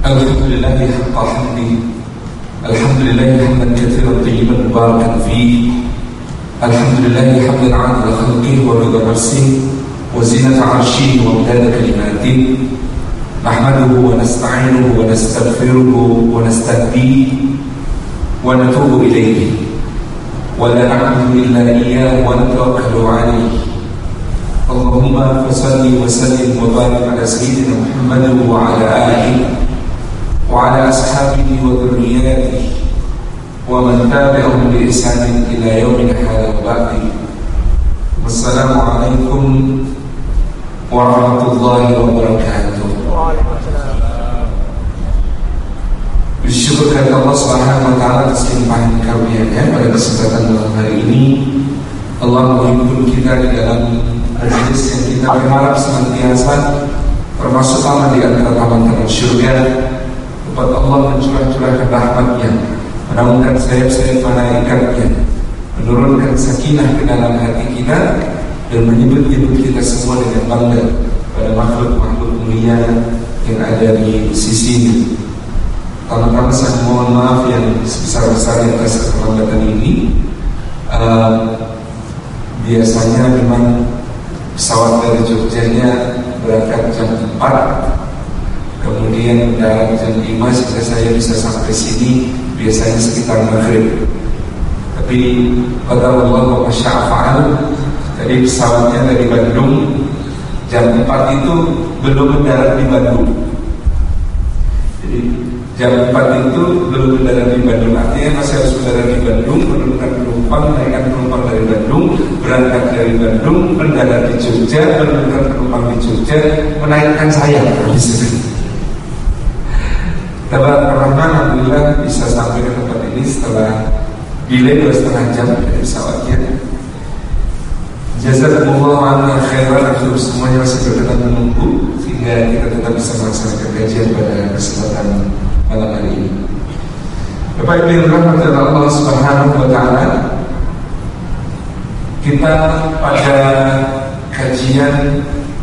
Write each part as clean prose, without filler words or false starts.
Alhamdulillah haqqa hamdi. Alhamdulillah hamdan katsiran tayyiban mubarakan fi. Alhamdulillah hamdan 'ala khalqihi wa rida nafsihi wa zinata 'arshihi wa midada kalimatihi. Nahmaduhu wa nasta'inuhu wa nastaghfiruhu wa nastahdihi wa natubu ilayhi. Wa la na'budu illa iyyahu wa natawakkalu 'alayhi. Allahumma salli wa sallim wa barik ala sayyidina Muhammad wa ala alihi wa ala ashabihi wa dhurriyyatihi wa man tabi'ahum bi ihsanin ila yaumil hadha wa ba'di. Wassalamu alaikum warahmatullahi wabarakatuh. Bersyukur kepada Allah Subhanahu wa taala atas limpahan karunia-Nya. Pada kesempatan malam hari ini Allah menghimpun kita di dalam majelis yang kita berharap senantiasa termasuk taman di antara taman-taman surga. Kepada Allah mencurah-curahkan rahmat-Nya, menaungkan sayap-sayap malaikat-Nya, menurunkan sakinah ke dalam hati kita, dan menyebut-nyebut kita semua dengan bangga pada makhluk-makhluk mulia yang ada di sisinya. Tama-tama saya mohon maaf yang sebesar-besarnya atas keterlambatan ini. Biasanya memang pesawat dari Jogjanya berangkat jam 4, kemudian mendarat jam 5 sehingga saya bisa sampai sini biasanya sekitar maghrib. Tapi qadar Allah wa masya'a fa'al. Jadi pesawatnya dari Bandung jam 4 itu belum mendarat di Bandung. Jadi jam 4 itu belum mendarat di Bandung. Artinya masih harus mendarat di Bandung, menurunkan penumpang, menaikkan penumpang dari Bandung, berangkat dari Bandung, mendarat di Jogja, menurunkan penumpang di Jogja, menaikkan saya di sini. Alhamdulillah bisa sampai ke tempat ini setelah delay 2,5 jam dari pesawatnya. Jazakumullah anna khairan. Semuanya masih berkenan menunggu sehingga kita tetap bisa melaksanakan kajian pada kesempatan malam hari ini. Bapak Ibu yang dirahmati Allah Subhanahu wa taala, kita pada kajian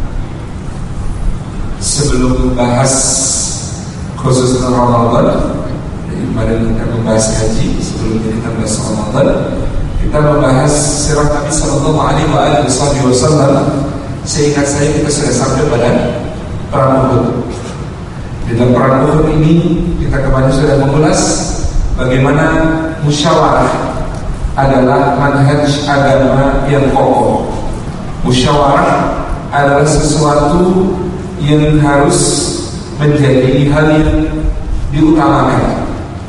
sebelum membahas khusus Ramadan, kemarin kita membahas haji, sebelumnya kita membahas Ramadan, kita membahas sirah Nabi Sallallahu Alaihi Wasallam. Seingat saya kita sudah sampai pada perang Uhud. Di dalam perang Uhud ini kita kemarin sudah mengulas bagaimana musyawarah adalah manhaj agama yang kokoh. Musyawarah adalah sesuatu yang harus menjadi hal yang diutamakan.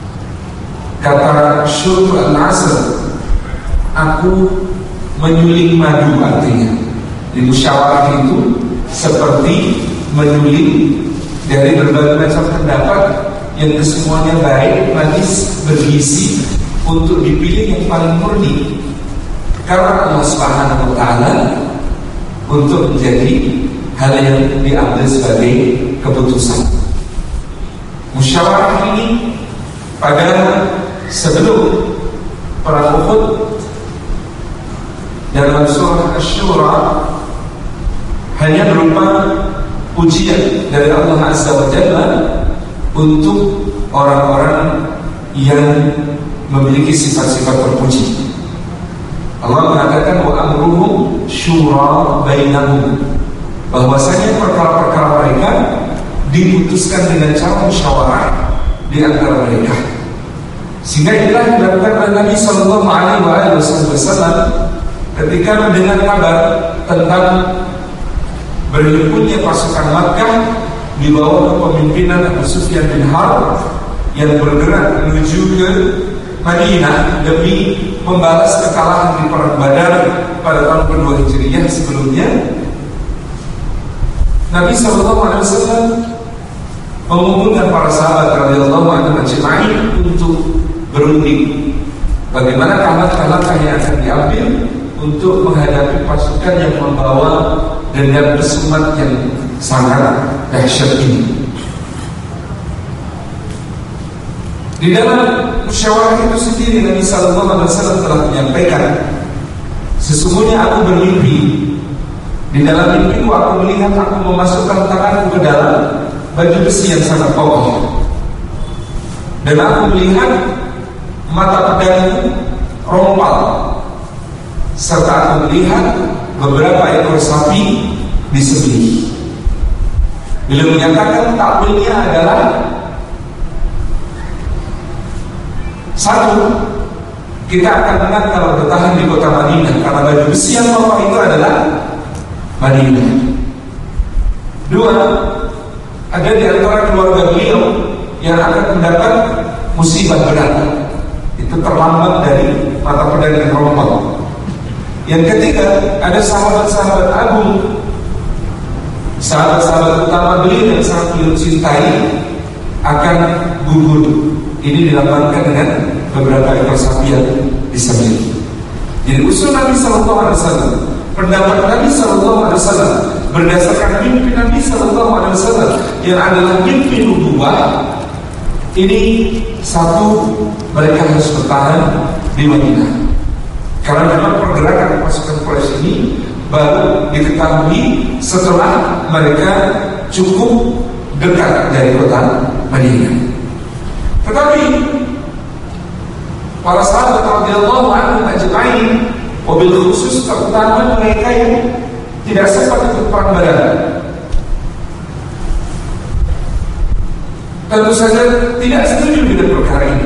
Kata Syurh al-Asr, aku menyuling madu, artinya di musyawarah itu seperti menyuling dari berbagai macam pendapat yang kesemuanya baik, manis, bergizi untuk dipilih yang paling murni karena Allah Subhanahu wa taala untuk menjadi hal yang diambil sebagai keputusan. Musyawarah ini pada sebelum perang Uhud dalam surah Asy-Syura hanya berupa ujian dari Allah Azza wa Jalla untuk orang-orang yang memiliki sifat-sifat terpuji. Allah mengatakan wa amruhum syura bainahum, bahwasanya perkara-perkara mereka diputuskan dengan cara musyawarah di antara mereka. Sehingga inilah dilakukan oleh Nabi Sallallahu Alaihi Wasallam ketika mendengar kabar tentang berhimpunnya pasukan Makkah di bawah kepemimpinan Abu Sufyan bin Harb yang bergerak menuju ke Madinah demi membalas kekalahan di perang Badar pada tahun kedua Hijriyah sebelumnya. Nabi Sallallahu Alaihi Wasallam mengumpulkan para sahabat radhiyallahu anhum ajma'in untuk berunding bagaimana langkah-langkah yang akan diambil untuk menghadapi pasukan yang membawa dendam kesumat yang sangat dahsyat ini. Di dalam musyawarah itu sendiri Nabi Sallallahu Alaihi Wasallam telah menyampaikan, sesungguhnya aku bermimpi. Di dalam mimpiku aku melihat aku memasukkan tanganku ke dalam baju besi yang sangat kokoh. Dan aku melihat mata pedangmu rompal, serta aku melihat beberapa ekor sapi disembelih. Beliau menyatakan takwilnya adalah satu, kita akan menang kalau bertahan di kota Madinah, karena baju besi yang kokoh itu adalah Madinah. Dua, ada di antara keluarga beliau yang akan mendapat musibah berat, itu terlambat dari mata pedang yang rompal. Yang ketiga, ada sahabat-sahabat agung, sahabat-sahabat utama beliau yang sangat beliau cintai akan gugur. Ini dilambangkan dengan beberapa ekor sapi yang disembelih. Jadi usul Nabi Sallallahu Alaihi Wasallam, pendapat Nabi Sallallahu Alaihi Wasallam berdasarkan mimpi Nabi Sallallahu Alaihi Wasallam yang adalah mimpi nubuwah. Ini satu, mereka harus bertahan di Madinah, karena memang pergerakan pasukan Quraisy ini baru diketahui setelah mereka cukup dekat dari kota Madinah. Tetapi para sahabat radhiyallahu anhum ajma'in, wabil khusus terutama mereka yang tidak sempat ikut perang Badar, tentu saja tidak setuju dengan perkara ini.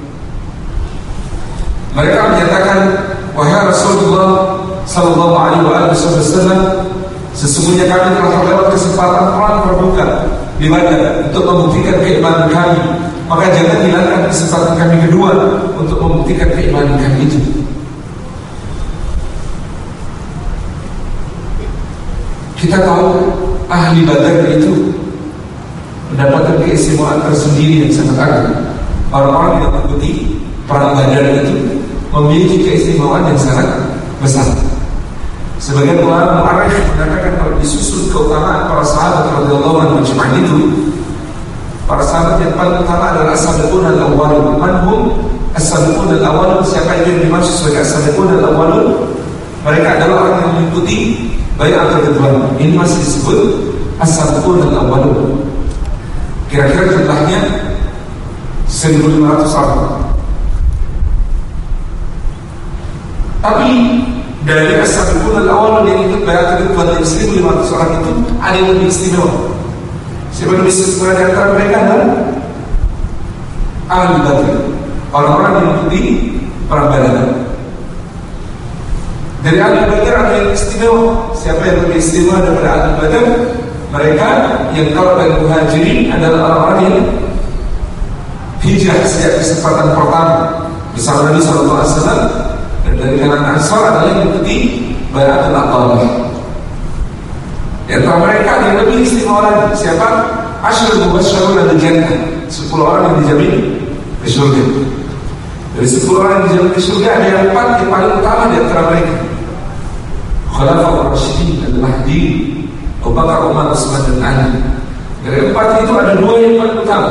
Mereka menyatakan, wahai Rasulullah Sallallahu Alaihi Wasallam, sesungguhnya kami telah terlewat kesempatan perang terbuka di Badar untuk membuktikan keimanan kami. Maka jangan hilangkan kesempatan kami kedua untuk membuktikan keimanan kami itu. Kita tahu ahli Badar itu mendapatkan keistimewaan tersendiri yang sangat agung. Orang-orang yang mengikuti perang Badar itu memiliki keistimewaan yang sangat besar. Sebagian ulama mu'arrikh mengatakan kalau disusun keutamaan para sahabat radhiyallahu anhum itu, para sahabat yang paling utama adalah as-sabiqun al-awwalun. Manhum as-sabiqun al-awwalun? Siapa itu yang dimaksud sebagai as-sabiqun al-awwalun? Mereka adalah orang yang mengikuti bai'atul ridwan. Ini masih disebut as-sabiqun al-awwalun. Kira-kira jumlahnya 1.500 orang. Tapi dari as-sabiqun al-awwalun yang ikut bai'atul ridwan dari 1.500 orang itu ada yang lebih istimewa. Siapa lebih istimewa di antara mereka adalah ahli Badar, orang-orang yang mengikuti perang Badar. Dari ahli Badar ada yang istimewa. Siapa yang lebih istimewa daripada ahli Badar? Mereka yang kalau dari muhajirin adalah orang-orang yang hijrah sejak kesempatan pertama bersama Nabi Sallallahu Alaihi Wasallam, dan dari kalangan Ansar adalah yang mengikuti bai'atul aqabah. Di antara mereka yang lebih istimewa lagi, siapa? Asyarul mubasysyirun bil jannah, 10 orang yang dijamin ke surga. Dari 10 orang yang dijamin ke surga ada yang 4 yang paling utama di antara mereka. Khulafaur Rasyidin al-Mahdi, Abu Bakar, Umar, Utsman dan Ali. Dari 4 itu ada 2 yang paling utama.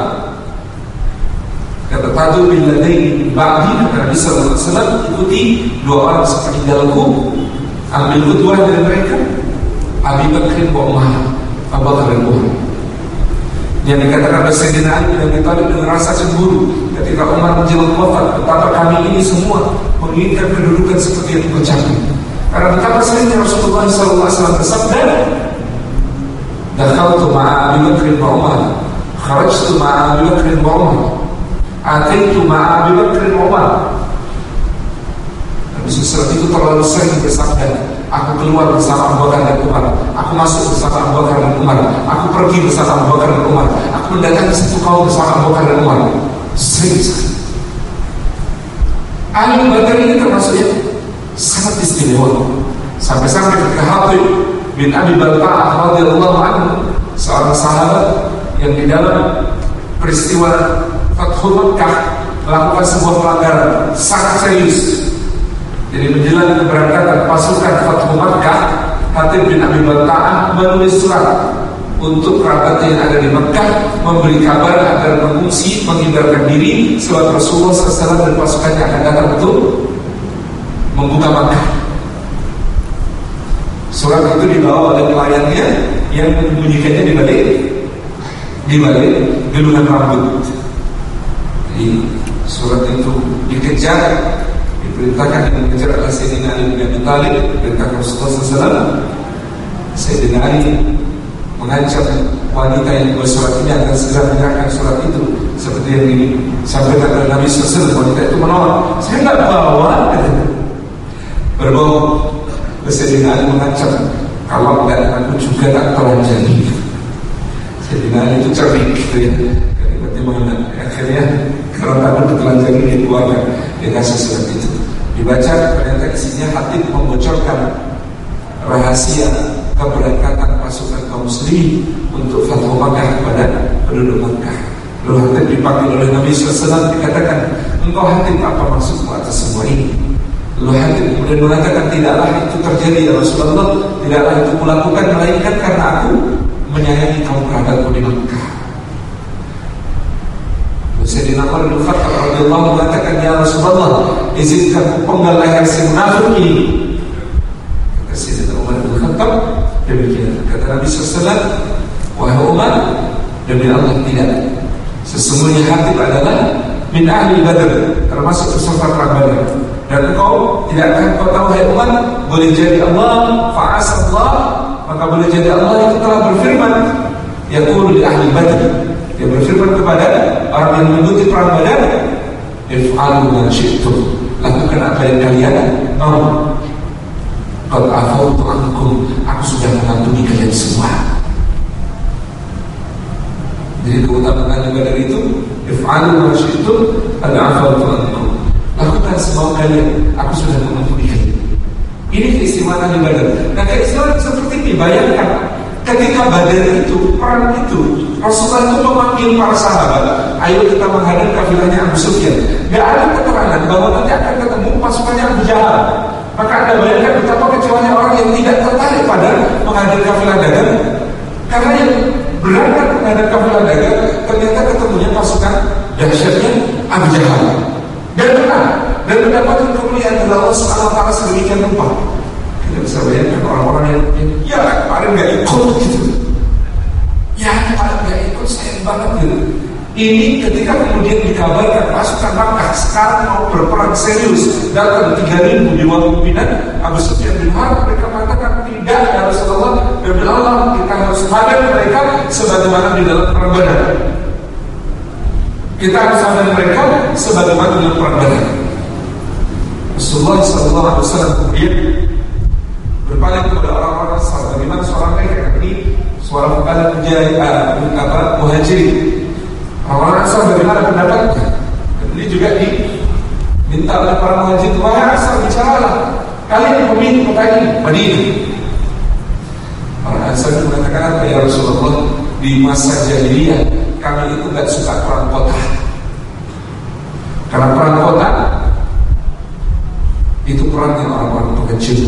Kata Tadu bin Ladaini ba'di, Nabi sallallahu alaihi wasallam ikuti 2 orang seperti dalamku. Ambil kedua dari mereka, Abi Bakr wa Umar, Abu Bakar dan Umar. Yang dikatakan oleh Sayyidina Ali bin Abi Thalib dengan rasa cemburu ketika Umar menjelang wafat, betapa kami ini semua menginginkan kedudukan seperti yang tercapai. Karena betapa seringnya Rasulullah SAW bersabda, dakhaltu ma'a Abi Bakr wa Umar, kharajtu ma'a Abi Bakr wa Umar, ataitu ma'a Abi Bakr wa Umar. Nabi SAW itu terlalu sering bersabda, aku keluar bersama Abu Bakar dan Umar, aku masuk bersama Abu Bakar dan Umar, aku pergi bersama Abu Bakar dan Umar, aku mendatangi satu kaum bersama Abu Bakar dan Umar. Sering sekali. Ahli Badar ini termasuk yang sangat istimewa. Sampai-sampai ketika Hatib bin Abi Balta'ah radhiyallahu anhu, seorang sahabat yang di dalam peristiwa Fathul Makkah melakukan sebuah pelanggaran sangat serius. Jadi menjelang keberangkatan pasukan Fathul Makkah, Hatib bin Abi Balta'ah menulis surat untuk kerabat yang ada di Makkah, memberi kabar agar mengungsi, menghindarkan diri sebab Rasulullah SAW dan pasukannya akan datang untuk membuka Makkah. Surat itu dibawa oleh pelayannya yang menyembunyikannya di balik gelungan rambut. Jadi surat itu dikejar, diperintahkan dengan mengejar oleh Sayyidina Ali bin Abi Thalib, diperintahkan Rasulullah SAW. Sayyidina Ali mengancam wanita yang membuat surat ini agar segera menyerahkan surat itu, seperti yang disampaikan oleh Nabi SAW. Wanita itu menolak, saya nggak bawa, berbohong. Sayyidina Ali mengancam, kalau tidak aku juga tak telanjangi. Sayyidina Ali itu cerdik gitu ya. Akhirnya kalau takut ditelanjangi dia keluarkan, dia kasih surat itu. Dibaca, ternyata isinya Hatib membocorkan rahasia keberangkatan pasukan kaum muslimin untuk Fathu Makkah kepada penduduk Makkah. Lalu Hatib dipanggil oleh Nabi SAW, dikatakan, engkau Hatib, apa maksudmu atas semua ini? Lalu Hatib kemudian mengatakan, tidaklah itu terjadi ya Rasulullah, tidaklah itu kulakukan melainkan karena aku menyayangi kaum kerabatku di Makkah. Sayyidina Umar bin Khattab radhiyallahu mengatakan, ya Rasulullah, izinkan penggal leher si munafik ini. Kata Sayyidina Umar bin Khattab, demikian. Kata Nabi SAW, wahai Umar, demi Allah tidak. Sesungguhnya Hatib adalah min ahli Badr, termasuk peserta perang Badar. Dan engkau tidak akan kau tahu, hai Umar, boleh jadi Allah, fa'asa Allah, maka boleh jadi Allah itu telah berfirman, yaqulu li ahli Badr, dia berfirman kepada orang yang mengikuti perang Badar, if'alu ma syi'tum, lakukan apa yang kalian mau. Qad afawtu ankum, aku sudah mengampuni kalian semua. Jadi keutamaan Badar itu, if'alu ma syi'tum, qad afawtu ankum, lakukan semua kalian, aku sudah mengampuni kalian. Ini keistimewaan di Badar. Nah, keistimewaan seperti ini, bayangkan ketika Badar itu, perang itu, Rasulullah itu memanggil para sahabat, ayo kita menghadap kafilahnya Abu Sufyan. Gak ada keterangan bahwa nanti akan ketemu pasukannya Abu Jahal. Maka Anda bayangkan betapa kecewanya orang yang tidak tertarik pada menghadap kafilah dagang, karena yang berangkat menghadap kafilah dagang ternyata ketemunya pasukan dahsyatnya Abu Jahal. Dan benar, dan mendapatkan kemuliaan dari Allah SWT sedemikian rupa. Kita bisa bayangkan orang-orang yang ya kemarin gak ikut gitu, ya kemarin gak ikut, sayang banget gitu. Ini ketika kemudian dikabarkan pasukan Makkah sekarang mau berperang serius, datang 3.000 di bawah pimpinan Abu Sufyan bin Harb, mereka mengatakan, tidak ya Rasulullah, demi Allah kita harus hadap mereka sebagaimana di dalam perang Badar. Kita harus hadap mereka sebagaimana di dalam perang Badar. Rasulullah SAW kemudian berpaling kepada orang-orang Ansar, bagaimana seorang mereka ini suara kepada muhajirin. Orang-orang Ansar bagaimana pendapatnya? Ini juga diminta oleh para muhajirin, wahai Ansar, bicaralah, kalian pemimpin kota ini, Madinah. Orang Ansar mengatakan apa ya Rasulullah? Di masa jahiliyah kami itu gak suka perang kota, karena perang kota itu perangnya orang-orang pengecut.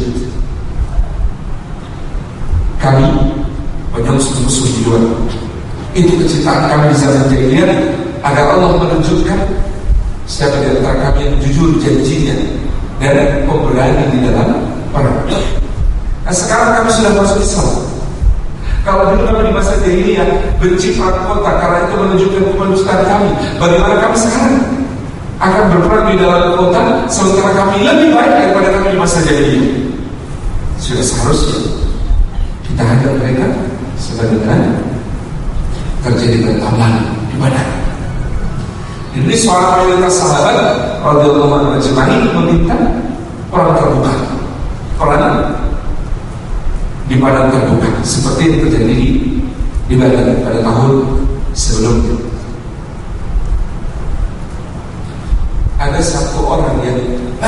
Kami banyak musuh-musuh di luar. Itu kecintaan kami di zaman jahiliyah, agar Allah menunjukkan siapa di antara kami yang jujur janjinya dan pemberani di dalam perang. Nah, sekarang kami sudah masuk Islam. Kalau dulu kami di masa jahiliyah benci perang kota karena itu menunjukkan kemanusiaan kami, bagaimana kami sekarang akan berperang di dalam kota sementara kami lebih baik daripada kami di masa jahiliyah? Sudah seharusnya kita hadap mereka sebagaimana terjadi pada tahun lalu di Badar. Ini seorang mayoritas sahabat radhiyallahu anhum ajma'in meminta perang terbuka, perang di padang terbuka seperti yang terjadi di Badar pada tahun sebelumnya. Ada satu orang yang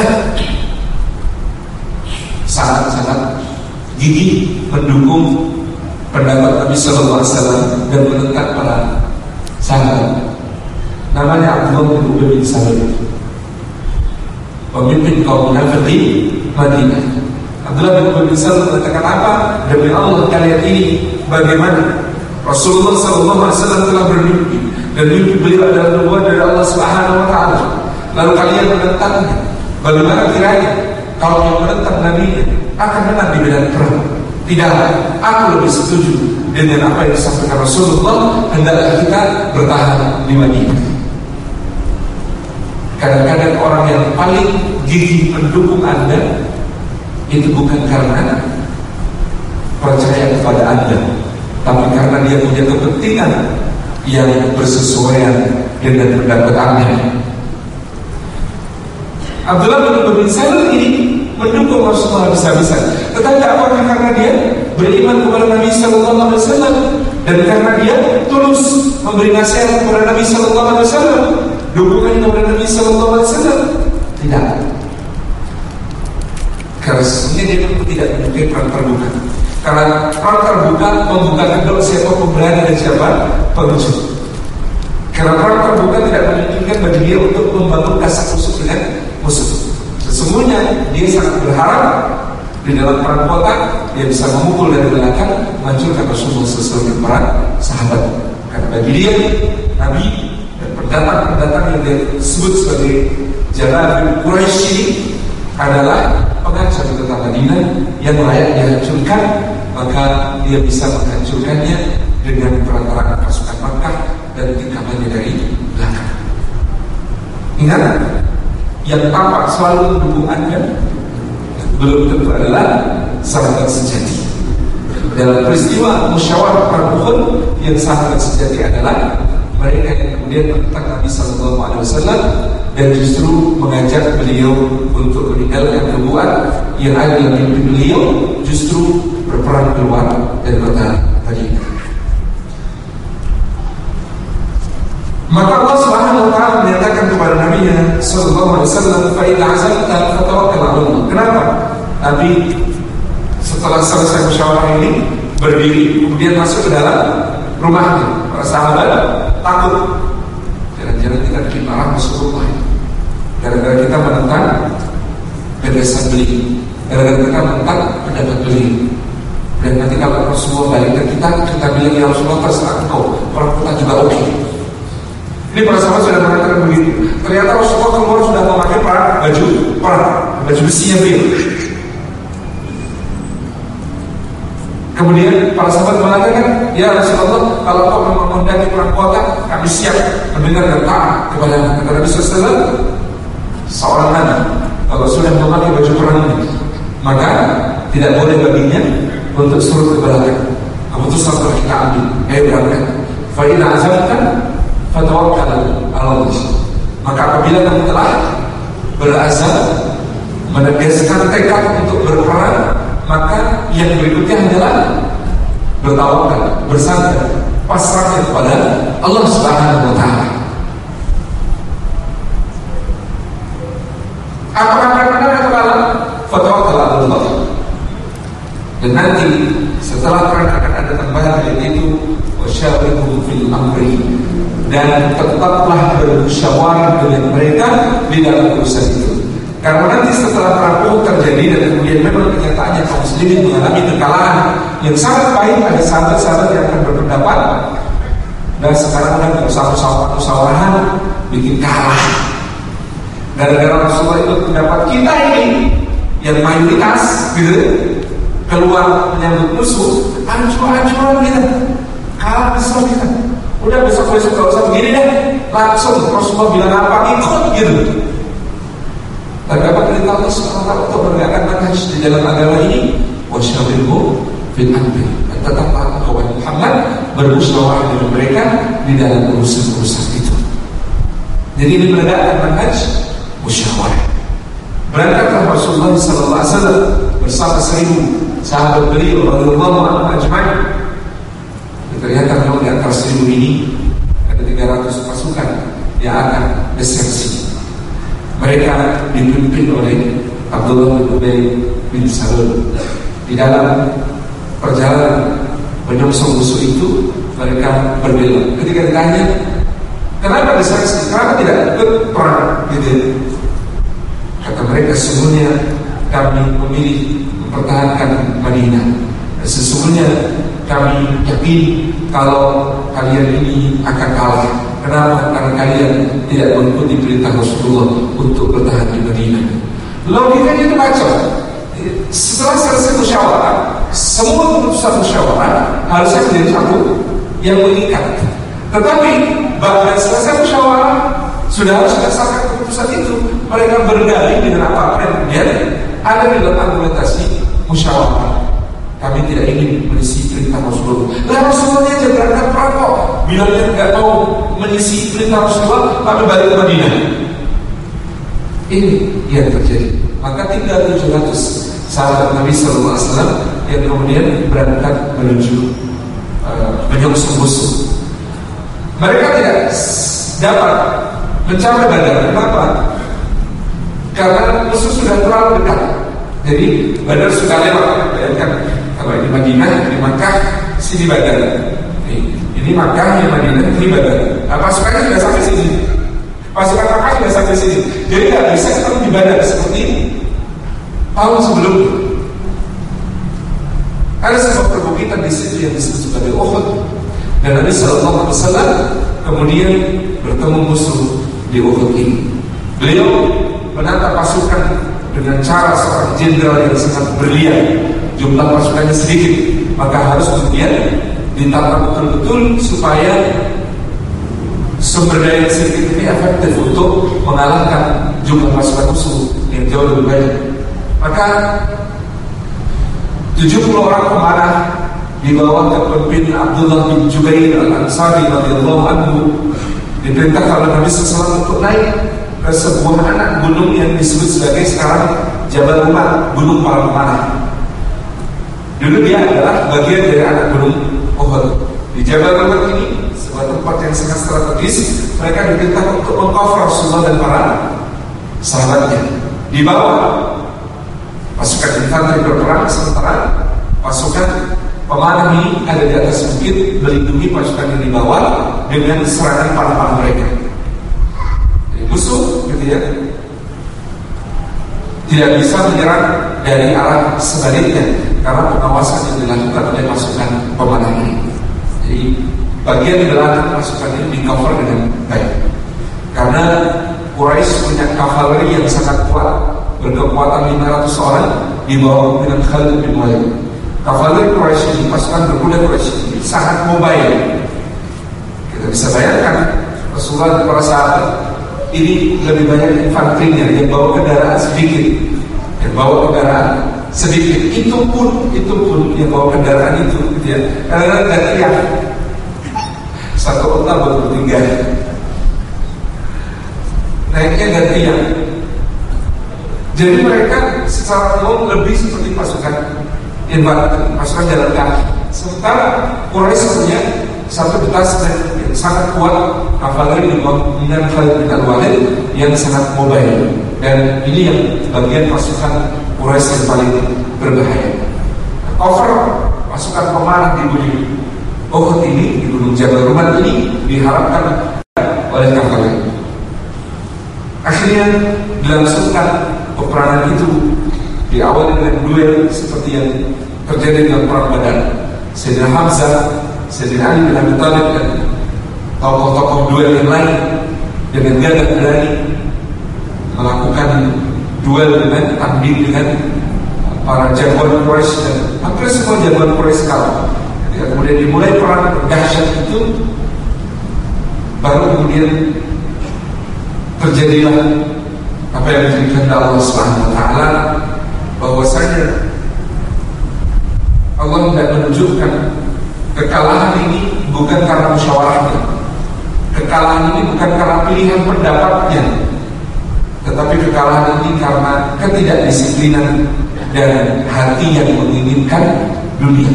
sangat-sangat gigih mendukung pendapat Nabi Sallallahu Alaihi Wasallam dan menentang para sahabat. Namanya Abdullah bin Ubay bin Salul, pemimpin kaum munafik di Madinah. Abdullah bin Ubay bin Salul mengatakan apa? Demi Allah kalian ini bagaimana? Rasulullah Sallallahu Alaihi Wasallam telah bermimpi dan mimpi beliau adalah nubuat dari Allah Subhanahu Wa Taala. Lalu kalian menentangnya. Bagaimana kiranya kalau yang menentang Nabi akan menang di medan perang? Tidak, aku lebih setuju dengan apa yang disampaikan Rasulullah, hendaklah kita bertahan di Madinah. Kadang-kadang orang yang paling gigih mendukung Anda itu bukan karena percaya kepada Anda, tapi karena dia punya kepentingan yang bersesuaian dengan pendapat Anda. Abdullah bin Salul ini mendukung Rasulullah habis-habisan. Tetapi apakah karena dia beriman kepada Nabi Sallallahu Alaihi Wasallam dan karena dia tulus memberi nasihat kepada Nabi Sallallahu Alaihi Wasallam, dukungan kepada Nabi Sallallahu Alaihi Wasallam? Tidak. Karena sesungguhnya dia tidak menyukai perang terbuka. Karena perang terbuka membuka kedua siapa pemberani dan siapa pengecut. Karena perang terbuka tidak memungkinkan bagi dia untuk membangun kasat musuh dengan musuh. Sesungguhnya dia sangat berharap di dalam perang kota dia bisa memukul dari belakang, menghancurkan Rasulullah SAW dan para sahabat. Karena bagi dia Nabi dan pendatang-pendatang yang dia sebut sebagai Jalal Quraisy ini adalah pengajar di kota Madinah yang layak dihancurkan, maka dia bisa menghancurkannya dengan perantaraan pasukan Makkah dan tikamannya dari belakang. Ingat, yang tampak selalu mendukung Anda belum tentu adalah sahabat sejati. Dalam peristiwa musyawarah perang Uhud, yang sahabat sejati adalah mereka yang kemudian menentang Nabi Sallallahu Alaihi Wasallam dan justru mengajak beliau untuk meninggalkan kebuat yang ada dalam mimpi beliau, justru berperang keluar dari kota Madinah. Maka Allah Subhanahu wa taala menyatakan kepada Nabi Sallallahu Alaihi Wasallam, "Fa in azamta fatawakkal 'ala Allah." Kenapa? Nabi setelah selesai musyawarah ini berdiri, kemudian masuk ke dalam rumahnya. Para sahabat takut, jangan-jangan kita dimarah Rasulullah gara-gara kita menentang gagasan beliau, gara-gara kita menentang pendapat beliau. Dan nanti kalau Rasulullah balik ke kita bilang, ya Rasulullah terserah engkau, orang kita juga oke. Ini para sahabat sudah mengatakan begitu. Ternyata Rasulullah keluar sudah memakai baju besinya beliau. Kemudian para sahabat mengatakan, ya Rasulullah, kalau kau memang mendaki perang kota, kami siap mendengar dan taat kepada Nabi SAW. Seorang Nabi kalau sudah memakai baju perang ini, maka tidak boleh baginya untuk surut ke belakang. Keputusan telah kita ambil, ayo berangkat. Fa in azamta fatawakkal 'ala Allah. Maka apabila kamu telah berazam, menegaskan tekad untuk berperang, maka yang berikutnya adalah bertawakal, bersandar, pasrah kepada Allah Subhanahu wa taala. Apakah benar atau salah? Fatawakkal 'ala Allah. Dan nanti setelah perang akan ada tambahan, yaitu wasyawirhum fil amri, dan tetaplah bermusyawarah dengan mereka di dalam urusan itu. Karena nanti setelah perang Uhud terjadi dan kemudian memang kenyataannya kaum muslimin mengalami kekalahan yang sangat baik, ada sahabat-sahabat yang akan berpendapat, dan sekarang udah musyawarah bikin kalah. Gara-gara Rasulullah itu pendapat kita ini yang mayoritas gitu keluar menyambut musuh, hancur-hancuran kita, kalah besar kita. Udah besok-besok gak usah begini deh, langsung Rasulullah bilang apa ikut gitu. Dan dapat perintah Allah SWT untuk menegakkan manhaj di dalam agama ini, wasyawirhum fil amri, dan tetaplah engkau Muhammad bermusyawarah dengan mereka di dalam urusan-urusan itu. Jadi ini menegakkan manhaj musyawarah. Berangkatlah Rasulullah SAW bersama 1.000 sahabat beliau radhiyallahu anhum ajma'in. Ternyata memang di antara 1.000 ini ada 300 pasukan yang akan desersi. Mereka dipimpin oleh Abdullah bin Ubay bin Salul. Di dalam perjalanan menyongsong musuh itu, mereka berbelok. Ketika ditanya, kenapa desersi? Kenapa tidak ikut perang? Gitu. Kata mereka, sesungguhnya kami memilih mempertahankan Madinah. Sesungguhnya kami yakin kalau kalian ini akan kalah. Kenapa? Karena kalian tidak mengikuti perintah Rasulullah untuk bertahan di Madinah. Logikanya itu kacau. Setelah selesai musyawarah, semua keputusan musyawarah harusnya menjadi satu yang mengikat. Tetapi bahkan selesai musyawarah sudah harus berdasarkan keputusan mereka berdalih dengan apa-apa yang kemudian ada di dalam argumentasi musyawarah. Kami tidak ingin menisi perintah Rasulullah. Nah, Rasulullah aja berangkat perang kok. Bila dia tidak mau menisi perintah Rasulullah, kami balik ke Madinah. Ini yang terjadi. Maka tinggal 700 sahabat Nabi SAW yang kemudian berangkat menuju menyongsong musuh. Mereka tidak dapat mencapai Badar. Kenapa? Karena musuh sudah terlalu dekat. Jadi Badar sudah lewat. Bayangkan, kalau ini Madinah, ini Makkah, sini Badar. Ini Makkah, ini Madinah, ini Badar. Nah, pasukannya sudah sampai sini. Pasukan Makkah sudah sampai sini. Jadi tidak bisa ketemu di Badar seperti ini tahun sebelumnya. Ada sebuah perbukitan di situ yang disebut sebagai Uhud, dan Nabi SAW kemudian bertemu musuh di Uhud ini. Beliau menata pasukan dengan cara seorang jenderal yang sangat brilian. Jumlah pasukannya sedikit, maka harus kemudian ditata betul-betul supaya sumber daya sedikit ini efektif untuk mengalahkan jumlah pasukan musuh yang jauh lebih banyak. Maka 70 orang pemanah di bawah kepemimpinan Abdullah bin Jubair al-Ansari radhiyallahu anhu diperintahkan oleh Nabi SAW untuk naik ke sebuah anak gunung yang disebut sebagai sekarang Jabal Rumah, gunung para pemanah. Dulu dia adalah bagian dari anak gunung Uhud. Di Jabal Rumah ini, sebuah tempat yang sangat strategis, mereka diperintah untuk mengcover Rasulullah dan para sahabatnya. Di bawah pasukan infanteri berperang, sementara pasukan pemanah ini ada di atas bukit melindungi pasukan yang di bawah dengan serangan panah mereka. Jadi musuh, gitu ya, tidak bisa menyerang dari arah sebaliknya karena pengawasan yang dilakukan oleh pasukan pemanah ini. Jadi bagian belakang pasukan ini di cover dengan baik. Karena Quraisy punya kavaleri yang sangat kuat, berkekuatan 500 orang di bawah pimpinan Khalid bin Walid. Kavaleri Quraisy ini, pasukan berkuda Quraisy ini sangat mobile. Kita bisa bayangkan Rasulullah dan para sahabat ini lebih banyak infanterinya yang bawa kendaraan sedikit, yang bawa kendaraan sedikit. Itu pun yang bawa kendaraan itu, gitu ya. Karena gantian satu unta buat bertiga, naiknya gantian. Jadi mereka secara umum lebih seperti pasukan infanteri, pasukan jalan kaki. Sementara Quraisy punya satu detachment yang sangat kuat, kavaleri dengan Khalid bin Walid yang sangat mobile. Dan ini yang bagian pasukan Quraisy yang paling berbahaya. Cover pasukan pemanah di gunung Uhud ini, di gunung Jabal Rumah ini diharapkan oleh kavaleri. Akhirnya dilangsungkan peperangan itu, diawali dengan duel seperti yang terjadi dalam perang Badar. Sayyidina Hamzah, Sayyidina Ali bin Abi Thalib dan tokoh-tokoh duel yang lain dengan gagah berani melakukan duel dengan tanding dengan para jagoan Quraisy, dan hampir semua jagoan Quraisy kalah. Kemudian dimulai perang dahsyat itu, baru kemudian terjadilah apa yang diberikan Allah Subhanahu wa taala, bahwasanya Allah tidak menunjukkan kekalahan ini bukan karena musyawarahnya. Kekalahan ini bukan karena pilihan pendapatnya, tetapi kekalahan ini karena ketidakdisiplinan dan hati yang menginginkan dunia.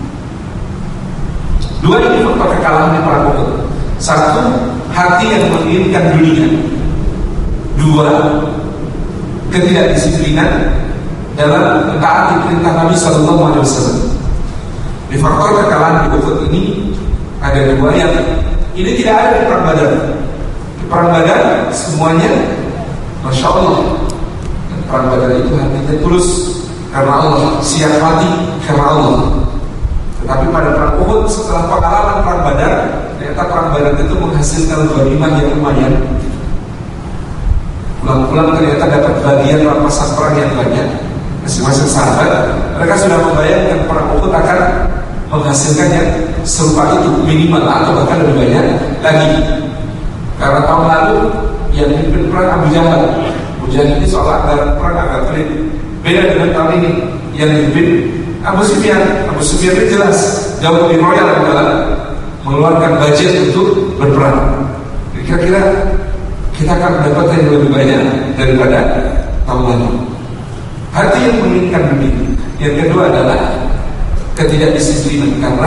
Dua ini faktor kekalahan di para Uhud. Satu, hati yang menginginkan dunia. Dua, ketidakdisiplinan dalam mentaati perintah Nabi SAW. Di faktor kekalahan di Uhud ini ada dua yang ini tidak ada di perang Badar. Di perang Badar semuanya Masya Allah. Dan perang Badar itu hatinya tulus karena Allah, siap mati karena Allah. Tetapi pada perang Uhud, setelah pengalaman perang Badar, ternyata perang Badar itu menghasilkan ghanimah yang lumayan. Pulang-pulang ternyata dapat bagian rampasan perang yang banyak. Masing-masing sahabat, mereka sudah membayangkan perang Uhud akan menghasilkan yang serupa itu, minimal atau bahkan lebih banyak lagi. Karena tahun lalu yang memimpin perang Abu Jahal Hujan ini seolah perang agak pelik. Beda dengan tahun ini yang dipimpin Abu Sufyan. Abu Sufyan ini jelas jauh lebih royal dalam mengeluarkan budget untuk berperang. Kira-kira kita akan mendapatkan yang lebih banyak daripada tahun lalu. Hati yang menginginkan begitu. Yang kedua adalah ketidakdisiplinan karena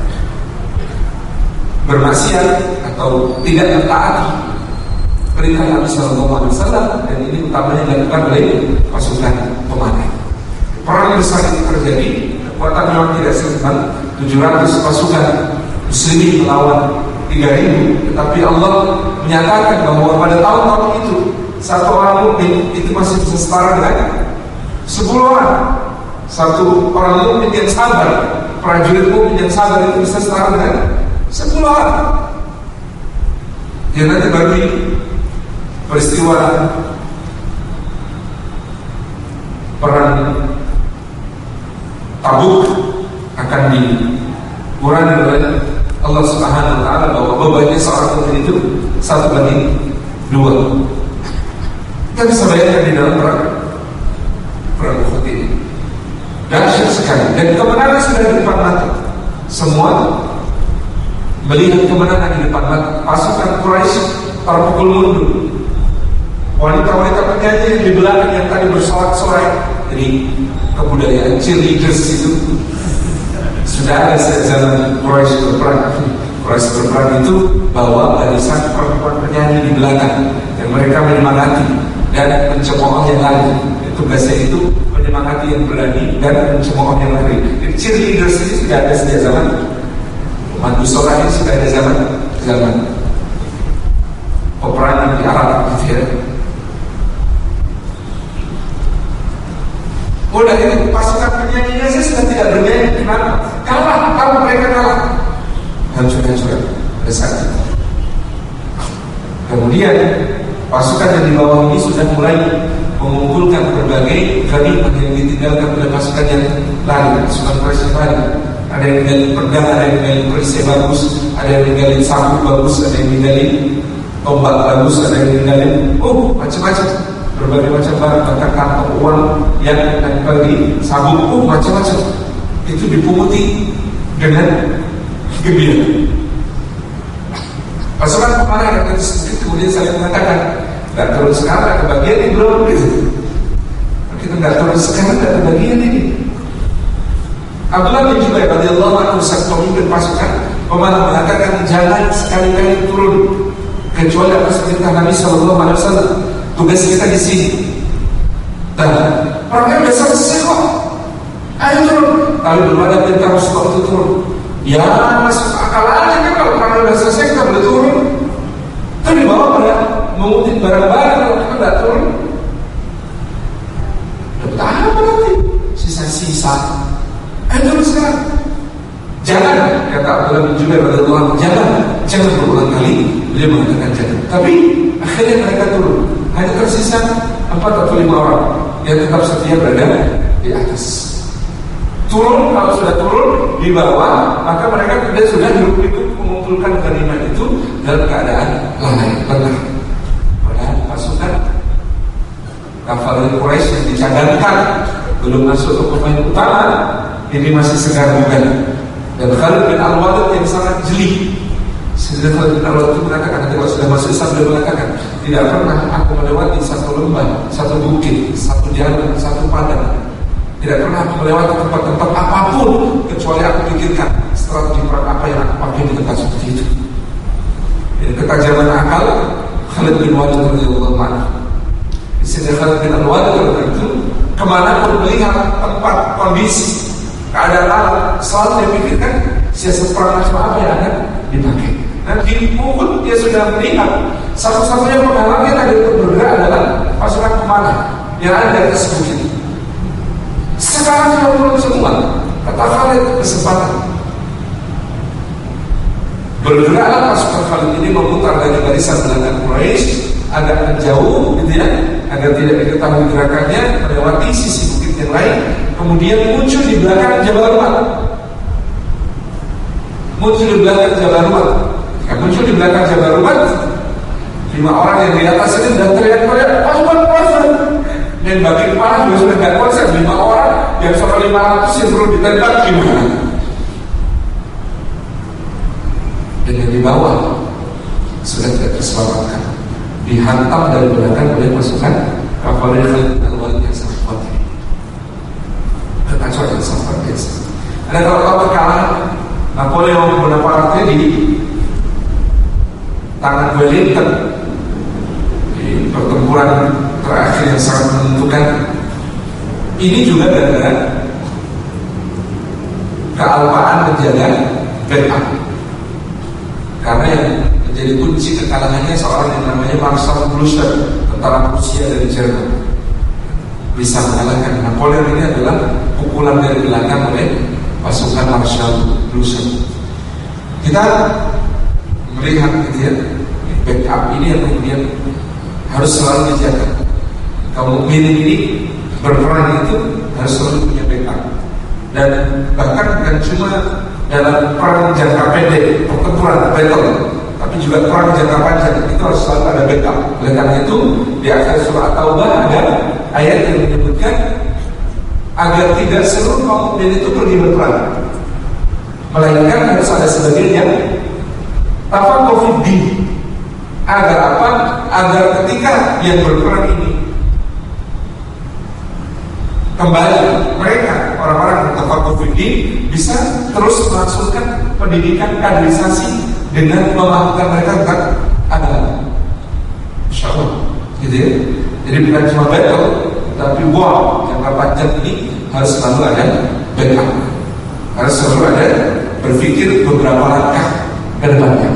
bermaksiat atau tidak mentaati perintah Nabi SAW, dan ini utamanya dilakukan oleh pasukan pemanah. Perang besar ini terjadi, kekuatan memang tidak seimbang, 700 pasukan muslimin melawan 3.000, tetapi Allah menyatakan bahwa pada tahun-tahun itu satu orang mukmin itu masih bisa setara dengan 10 orang. Satu orang mukmin yang sabar, prajurit mukmin yang sabar itu bisa setara dengan 10 orang. Ya, nanti bagi peristiwa perang Tabuk akan dikurangi oleh Allah Subhanahu wa taala bahwa bebannya seorang mukmin itu 1/2. Kita bisa bayangkan di dalam perang Uhud ini dahsyat sekali, dan kemenangan sudah di depan mata. Semua melihat kemenangan di depan mata. Pasukan Quraisy terpukul mundur. Wanita-wanita penyanyi yang di belakang yang tadi bersorak-sorai, jadi kebudayaan cheerleaders itu sudah ada sejak zaman Quraisy berperang. Quraisy berperang itu bawa barisan perempuan penyanyi di belakang, dan mereka menyemangati dan mencemooh yang lain. Tugasnya itu menyemangati yang berani dan mencemooh yang lain. Jadi cheerleaders ini sudah ada sejak zaman mandu sholat, ini sudah ada zaman peperangan di Arab gitu ya. Udah itu pasukan penyanyinya sih sudah tidak bernyanyi. Kenapa? Kalah, kalau mereka kalah hancur-hancuran pada saat itu. Kemudian pasukan yang di bawah ini sudah mulai mengumpulkan berbagai ghanimah yang ditinggalkan oleh pasukan yang lain, pasukan Quraisy lain. Ada yang ninggalin pedang, ada yang ninggalin perisai bagus, ada yang ninggalin sabuk bagus, ada yang ninggalin tombak bagus, ada yang ninggalin macam-macam, berbagai macam barang, bahkan kantong uang yang ditempel di sabuk, macam-macam. Itu dipunguti dengan gembira. Pasukan pemanah yang sedikit kemudian saling mengatakan, nggak turun sekarang, kebagian ini belum gitu. Kita nggak turun sekarang, nggak kebagian ini. Abdullah bin Jubair radhiyallahu anhu sang pemimpin pasukan pemanah mengatakan, jangan sekali-kali turun kecuali atas perintah Nabi Sallallahu Alaihi Wasallam. Tugas kita di sini. Dan perangnya udah selesai kok. Ayo turun. Tapi belum ada perintah Rasulullah untuk turun. Ya masuk akal aja kan, kalau perangnya udah selesai kita boleh turun. Tapi di bawah pada mengutip barang-barang, kalau kita nggak turun, dapat apa nanti? Sisa-sisa. Ayo turun sekarang. Jangan, kata Abdullah bin Jubair radhiyallahu anhu, jangan berulang kali beliau mengatakan jangan. Tapi akhirnya mereka turun. Hanya tersisa 4 atau 5 orang yang tetap setia berada di atas. Turun, kalau sudah turun di bawah, maka mereka sudah hidup mengumpulkan ghanimah itu dalam keadaan lalai, lengah. Padahal pasukan kavaleri Quraisy yang dicadangkan belum masuk ke pemain utama ini masih segar bukan. Dan Khalid bin Al-Walid yang sangat jeli. Sehingga Khalid bin Al-Walid itu mengatakan, nanti kalau sudah masuk Islam, beliau mengatakan, tidak pernah aku melewati satu lembah, satu bukit, satu jalan, satu padang. Tidak pernah aku melewati tempat-tempat apapun kecuali aku pikirkan strategi perang apa yang aku pakai di tempat seperti itu. Jadi ketajaman akal Khalid bin Walid radhiyallahu anhu. Di sini Khalid bin Walid itu kemana pun melihat tempat kondisi keadaan alam, selalu dia pikirkan siasat perang macam apa yang akan dipakai. Dan di Uhud dia sudah melihat satu-satunya penghalangnya tadi untuk bergerak adalah pasukan pemanah yang ada di atas bukit. Sekarang sudah turun semua. Kata Khalid, kesempatan. Bergeraklah pasukan Khalid ini memutar dari barisan belakang Quraisy agak menjauh, gitu ya, agar tidak diketahui gerakannya, melewati sisi bukit yang lain. Kemudian muncul di belakang Jabal Rumah. Muncul di belakang Jabal Rumah. Ketika muncul di belakang Jabal Rumah, 5 orang yang di atas ini sudah teriak-teriak, pasukan Dan bagi kepala juga sudah nggak konsep 5 orang yang sama 500 yang perlu ditembak gimana? Dan yang di bawah sudah tidak terselamatkan, dihantam dari belakang oleh pasukan kavalri Al-Walid yang sangat kuat. Kekacauan yang sangat biasa. Ada kalau kekalahan Napoleon Bonaparte di tangan Wellington di pertempuran terakhir yang sangat menentukan. Ini juga gara-gara kealpaan menjaga backup. Karena yang menjadi kunci kekalahannya seorang yang namanya Marshal Blucher, tentara Rusia dari Jerman, bisa mengalahkan Napoleon. Ini adalah pukulan dari belakang oleh pasukan Marshal Blucher. Kita melihat gitu ya, backup ini yang kemudian harus selalu dijaga. Kaum mukminin ini berperang itu harus selalu punya backup. Dan bahkan bukan cuma dalam perang jangka pendek, pertempuran, battle, tapi juga perang jangka panjang, itu harus selalu ada backup. Oleh karena itu, di akhir surah Taubah ada ayat yang menyebutkan agar tidak seluruh kaum mukmin itu pergi berperang, melainkan harus ada sebagian yang tafaqquh fid. Agar apa? Agar ketika yang berperang ini kembali, mereka orang-orang yang tafaqquh fid bisa terus melangsungkan pendidikan kaderisasi dengan melakukan mereka tentang agama. Insyaallah, gitu ya. Jadi bukan cuma battle, tapi war jangka panjang ini harus selalu ada backup, harus selalu ada berpikir beberapa langkah ke depannya.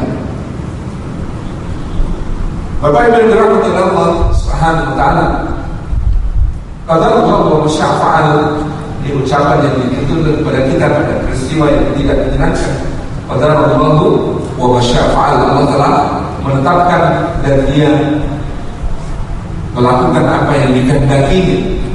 Bapak Ibu yang dirahmati Allah Subhanahu wa taala, qadar Allah wa masya'fa'al, ini ucapan yang dituntut kepada kita pada peristiwa yang tidak menyenangkan. Qadar Allah wa masya'fa'al, Allah telah menetapkan dan Dia melakukan apa yang dikehendakinya.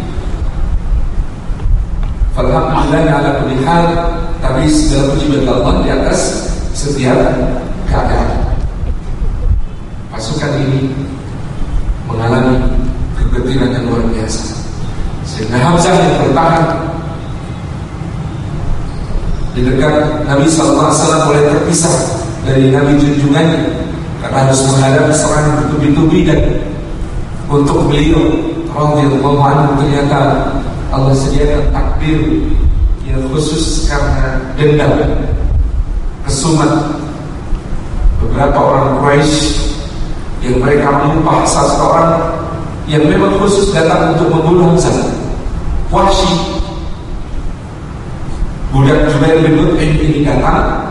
Alhamdulillah ala kulli hal, tapi segala puji bagi Allah di atas setiap keadaan. Pasukan ini mengalami kegetiran yang luar biasa, sehingga Hamzah yang bertahan di dekat Nabi SAW boleh terpisah dari Nabi junjungannya karena harus menghadapi serangan bertubi-tubi. Dan untuk beliau radhiyallahu anhu ternyata Allah sediakan takdir yang khusus karena dendam, kesumat beberapa orang Quraisy yang mereka menumpah salah seorang yang memang khusus datang untuk membunuh Hamzah, Wahsy, budak Jubair bin Mut'im ini datang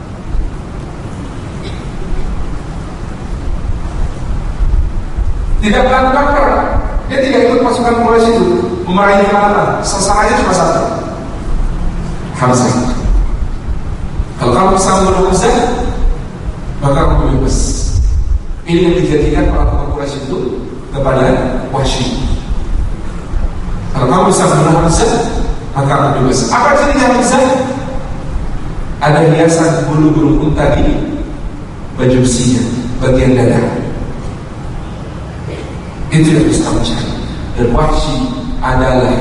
tidak melakukan perang. Dia tidak ikut pasukan Quraisy itu memarahi kemana, sasarannya cuma satu, Hamzah. Kalau kamu bisa membunuh Hamzah, maka kamu bebas. Ini yang dijadikan para tokoh Quraisy itu kepada Wahsy. Kalau kamu bisa membunuh Hamzah, maka kamu bebas. Apa ciri Hamzah? Ada hiasan bulu burung unta di baju besinya, bagian dada. Itu yang bisa kamu cari. Dan Wahsy adalah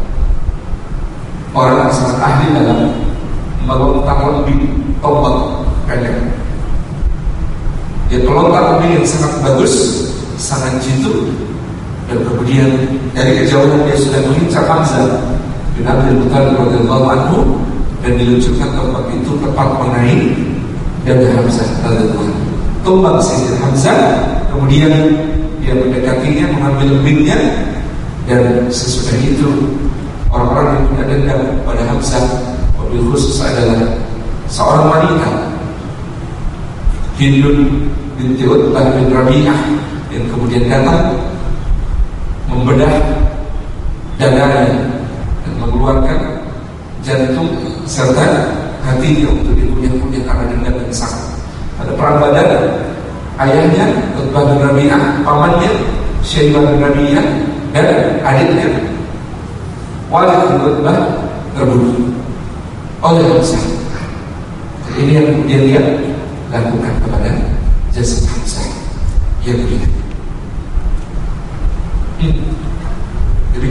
orang yang sangat ahli dalam melontar lebih tombak pendek. Dia pelontar lebih yang sangat bagus, sangat jitu. Dan kemudian dari kejauhan dia sudah mengincar Hamzah bin Abdul Muthalib radhiyallahu anhu, dan diluncurkan tombak itu tepat mengenai dada Hamzah radhiyallahu anhu. Tombak Sayyidina Hamzah, kemudian dia mendekatinya, mengambil lebihnya, dan sesudah itu orang-orang yang punya dendam pada Hamzah, wabil khusus adalah seorang wanita, Hindun binti Utbah bin Rabi'ah, yang kemudian datang membedah dadanya dan mengeluarkan jantung serta hatinya untuk dikunyah-kunyah karena dendam yang sangat. Pada perang Badar, ayahnya Utbah bin Rabi'ah, pamannya Syaibah bin Rabi'ah, dan adiknya Walid bin Utbah terbunuh oleh Hamzah. Ini yang kemudian dia lakukan kepada jasad Hamzah yang begitu.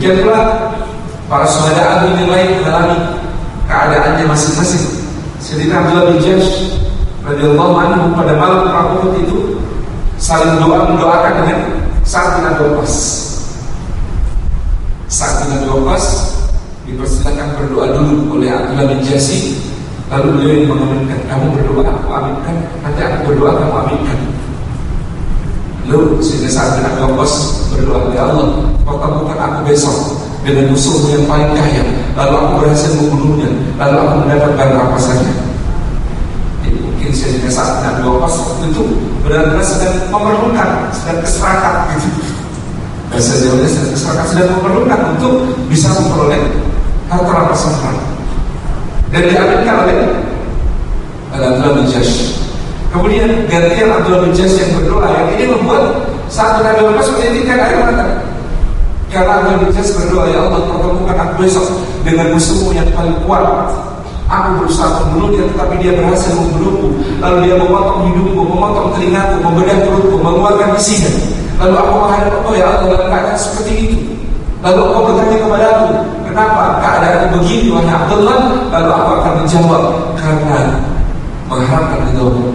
Demikian pula para syuhada yang lain mengalami keadaannya masing-masing. Sayyidina Abdullah bin Jahsy radhiyallahu anhu pada malam perang Uhud itu saling mendoakan dengan Sa'ad bin Abi Waqqas. Sa'ad bin Abi Waqqas dipersilakan berdoa dulu oleh Abdullah bin Jahsy, lalu beliau yang mengaminkan. Kamu berdoa, aku aminkan. Nanti aku berdoa, kamu aminkan. Lalu Sayyidina Sa'ad bin Abi Waqqas berdoa, ya Allah, kau temukan aku besok dengan musuhmu yang paling kaya, lalu aku berhasil membunuhnya, lalu aku mendapat barang apa saja. Jadi mungkin Sayyidina Sa'ad bin Abi Waqqas itu benar-benar sedang memerlukan, sedang keserakat gitu. Bahasa Jawanya sedang keserakat, sedang memerlukan untuk bisa memperoleh harta rampasan perang. Dan diaminkan oleh Abdullah bin Jahsy. Kemudian gantian Abdullah bin Jahsy yang berdoa, yang ini membuat Sa'ad bin Abi Waqqas menitikan air mata. Karena Abdullah bin Jahsy berdoa, ya Allah, pertemukan aku besok dengan musuhmu yang paling kuat. Aku berusaha membunuh dia, tetapi dia berhasil membunuhku. Lalu dia memotong hidungku, memotong telingaku, membedah perutku, mengeluarkan isinya. Lalu aku menghadap engkau, ya Allah, dalam keadaan seperti itu. Lalu engkau bertanya kepadaku, kenapa keadaannya begini, wahai Abdullah? Lalu aku akan menjawab, karena mengharapkan ridhomu.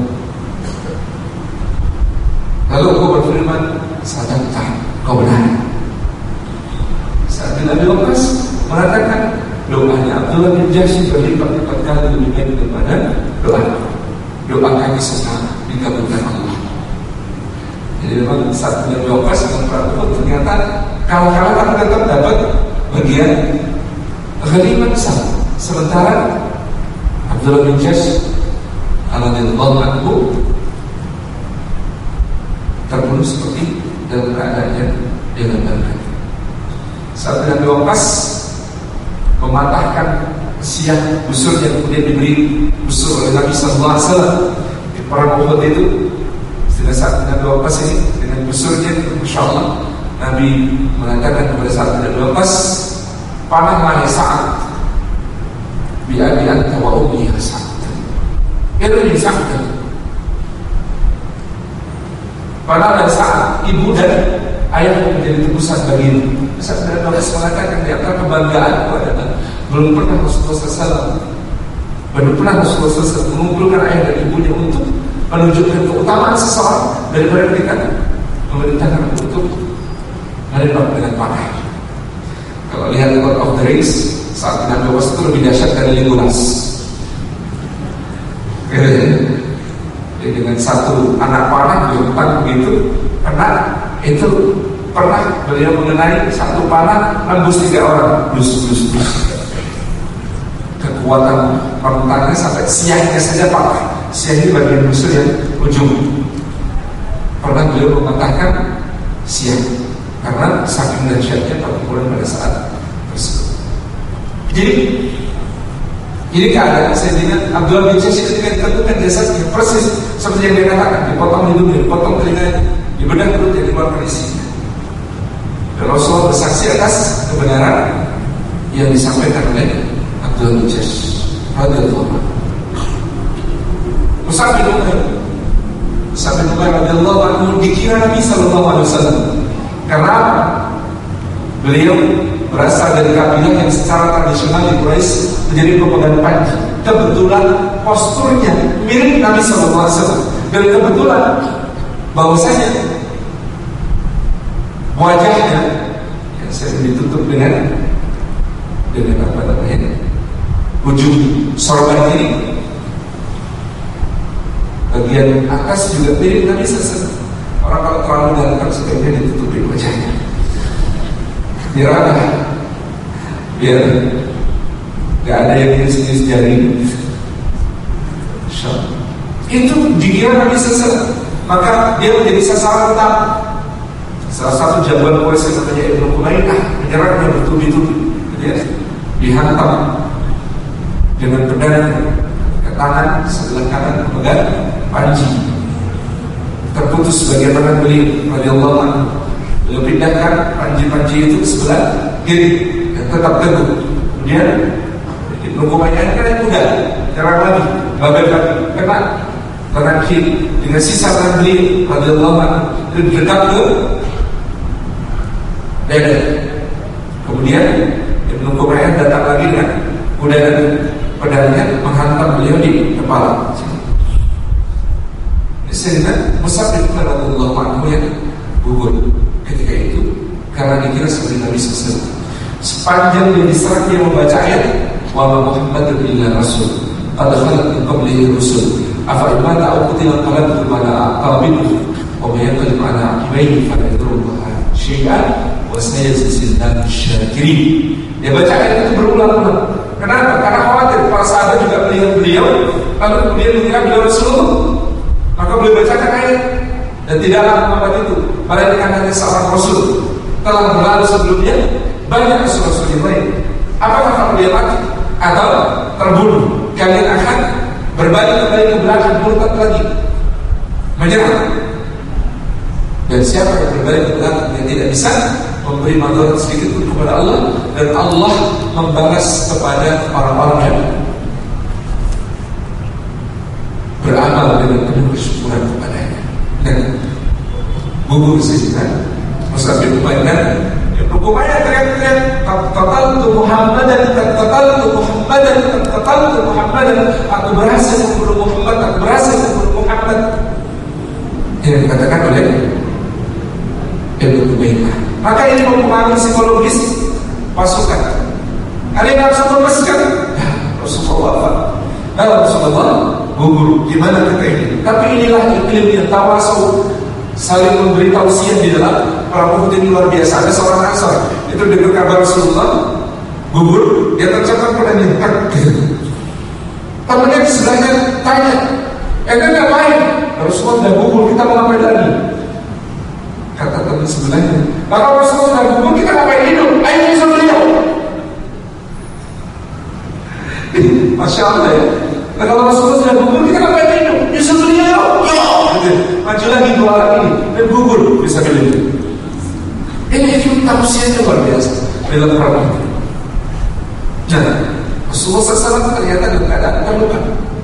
Lalu engkau berfirman, sadaqta, kau benar. Sa'ad bin Abi Waqqas mengatakan, doanya Abdullah bin Jahsy berlipat-lipat kali lebih baik daripada doa kami semua dikabulkan Allah. Jadi memang Sa'ad bin Abi Waqqas dengan perang Uhud ternyata kalah-kalah tapi tetap dapat bagian ghanimah besar. Sementara Abdullah bin Jahsy radhiyallahu anhu terbunuh seperti dalam keadaan yang digambarkan. Sa'ad bin Abi Waqqas mematahkan siang busur yang kemudian diberi busur oleh Nabi sallallahu alaihi wasallam di perang Uhud itu. Setelah Sa'ad bin Abi Waqqas ini dengan busurnya, insyaallah Nabi mengatakan kepada Sa'ad bin Abi Waqqas, panahlah ya Sa'ad, bi abi anta wa ummi ya Sa'ad. Ini Sa'ad. Panahlah Sa'ad, ibu dan ayah menjadi tebusan bagimu. Sa'ad bin Abi Waqqas mengatakan di antara kebanggaan itu adalah belum pernah Rasulullah SAW mengumpulkan ayah dan ibunya untuk menunjukkan keutamaan seseorang daripada mereka memerintahkan untuk menembak dengan panah. Kalau lihat Lord of the Rings, Sa'ad bin Abi Waqqas itu lebih dahsyat dari Legolas. Jadi dengan satu anak panah dilepas begitu, kena itu pernah beliau mengenai satu panah nembus 3 orang, blus. Kekuatan rentannya sampai siangnya saja patah. Siang ini bagian busur yang ujung. Pernah beliau mengatakan siang karena saking dahsyatnya pertempuran pada saat tersebut. Jadi ini keadaan Sayyidina Abdullah bin Jahsy ketika ditentukan jasadnya persis seperti yang dia katakan, dipotong hidungnya, dipotong telinganya, dibedah perutnya, dikeluarkan isinya. Dan Rasulullah bersaksi atas kebenaran yang disampaikan oleh Abdullah bin Jahsy radhiyallahu anhu. Mus'ab bin Umair radhiyallahu anhu dikira Nabi sallallahu alaihi wasallam. Karena beliau berasal dari kabilah yang secara tradisional di Quraisy menjadi pemegang panji. Kebetulan posturnya mirip Nabi sallallahu alaihi wasallam. Dan kebetulan bahwasanya wajahnya yang sering ditutup dengan apa namanya, ujung sorban ini, bagian atas juga mirip Nabi sallallahu. Orang kalau terlalu ganteng sebaiknya ditutupi wajahnya, biar gak ada yang jenis-jenis jari. Itu dikira Nabi sallallahu. Maka dia menjadi sasaran utama. Salah satu jagoan Quraisy namanya Ibnu Qulainah menyerangnya bertubi-tubi. Dia dihantam dengan pedang ke tangan, sebelah kanan pemegang panji. Terputus sebagian tangan beliau radhiyallahu anhu. Beliau pindahkan panji-panji itu ke sebelah kiri dan tetap teguh. Kemudian Ibnu Qulainah kan yang muda, nyerang lagi, babak lagi, kena tangan kiri dengan sisa tangan beliau radhiyallahu anhu dekat ke dada. Kemudian Ibnu Qumayyah datang lagi dengan kuda dan pedangnya menghantam beliau di kepala. Sayyidina Mus'ab bin Umair radhiyallahu anhu yang gugur ketika itu karena dikira sebagai Nabi SAW. Sepanjang dia diserang dia membaca ayat wa ma Muhammadun illa rasul qad khalat min qablihi rusul afa in mata aw qutila qalabtum ala aqabikum wa may yanqalib ala aqibaihi fala yadurruhu syai'an wa sayajzillahu syakirin. Dia baca ayat itu berulang-ulang. Kenapa? Karena khawatir para sahabat juga melihat beliau lalu kemudian mengira beliau Rasulullah. Maka beliau bacakan ayat dan tidaklah Muhammad itu melainkan hanya seorang Rasul telah berlalu sebelumnya banyak Rasul-Rasul yang lain. Apakah kalau dia mati atau terbunuh kalian akan berbalik kembali ke belakang murtad lagi menyerah? Dan siapa yang berbalik ke belakang yang tidak bisa memberi madarat sedikit pun kepada Allah dan Allah membalas kepada orang-orang yang beramal dengan penuh kesyukuran kepadanya. Dan gugur Sayyidina Mus'ab bin Umair dan Ibnu Qumayyah teriak-teriak qataltu Muhammadan, aku berhasil membunuh Muhammad. Yang dikatakan oleh Ibnu Qumayyah. Maka ini mempengaruhi psikologis pasukan. Ada yang langsung melepaskan Rasulullah gugur, gimana kita ini? Tapi inilah iklim yang tawasau, saling memberi tausiah di dalam perang Uhud luar biasa. Ada seorang Ansar itu dengar kabar Rasulullah gugur, dia tercatat pada nyentang. Temannya di sebelahnya tanya, "Ente ngapain? Rasulullah sudah gugur, kita mau ngapain lagi?" Kata teman sebelahnya, "Kalau Rasulullah sudah gugur, kita ngapain hidup? Ayo nyusul beliau." Masya Allah ya. Nah, kalau Rasulullah sudah gugur, kita ngapain hidup? Nyusul beliau. Maju lagi dua orang ini dan gugur bisa beliau. Ini tausiahnya luar biasa dalam perang itu. Nah, Rasulullah SAW ternyata dalam keadaan terluka.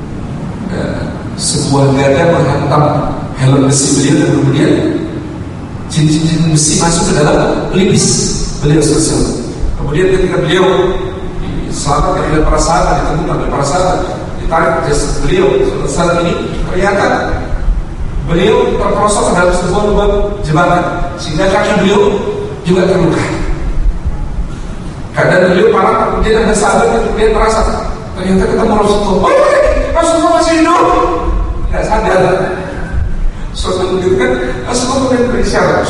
Sebuah gada menghantam helm besi beliau dan kemudian cincin besi masuk ke dalam pelipis beliau SAW. Kemudian ketika beliau selamatkan oleh para sahabat, ditemukan oleh para sahabat, ditarik jasad beliau saat ini, ternyata beliau terperosok ke dalam sebuah lubang jebakan sehingga kaki beliau juga terluka. Keadaan beliau parah. Kemudian ada sahabat yang kemudian merasa ternyata ketemu Rasulullah. Oh iya, Rasulullah masih hidup. Tidak sadar. Suatu menunjukkan Rasulullah kemudian berisyarat.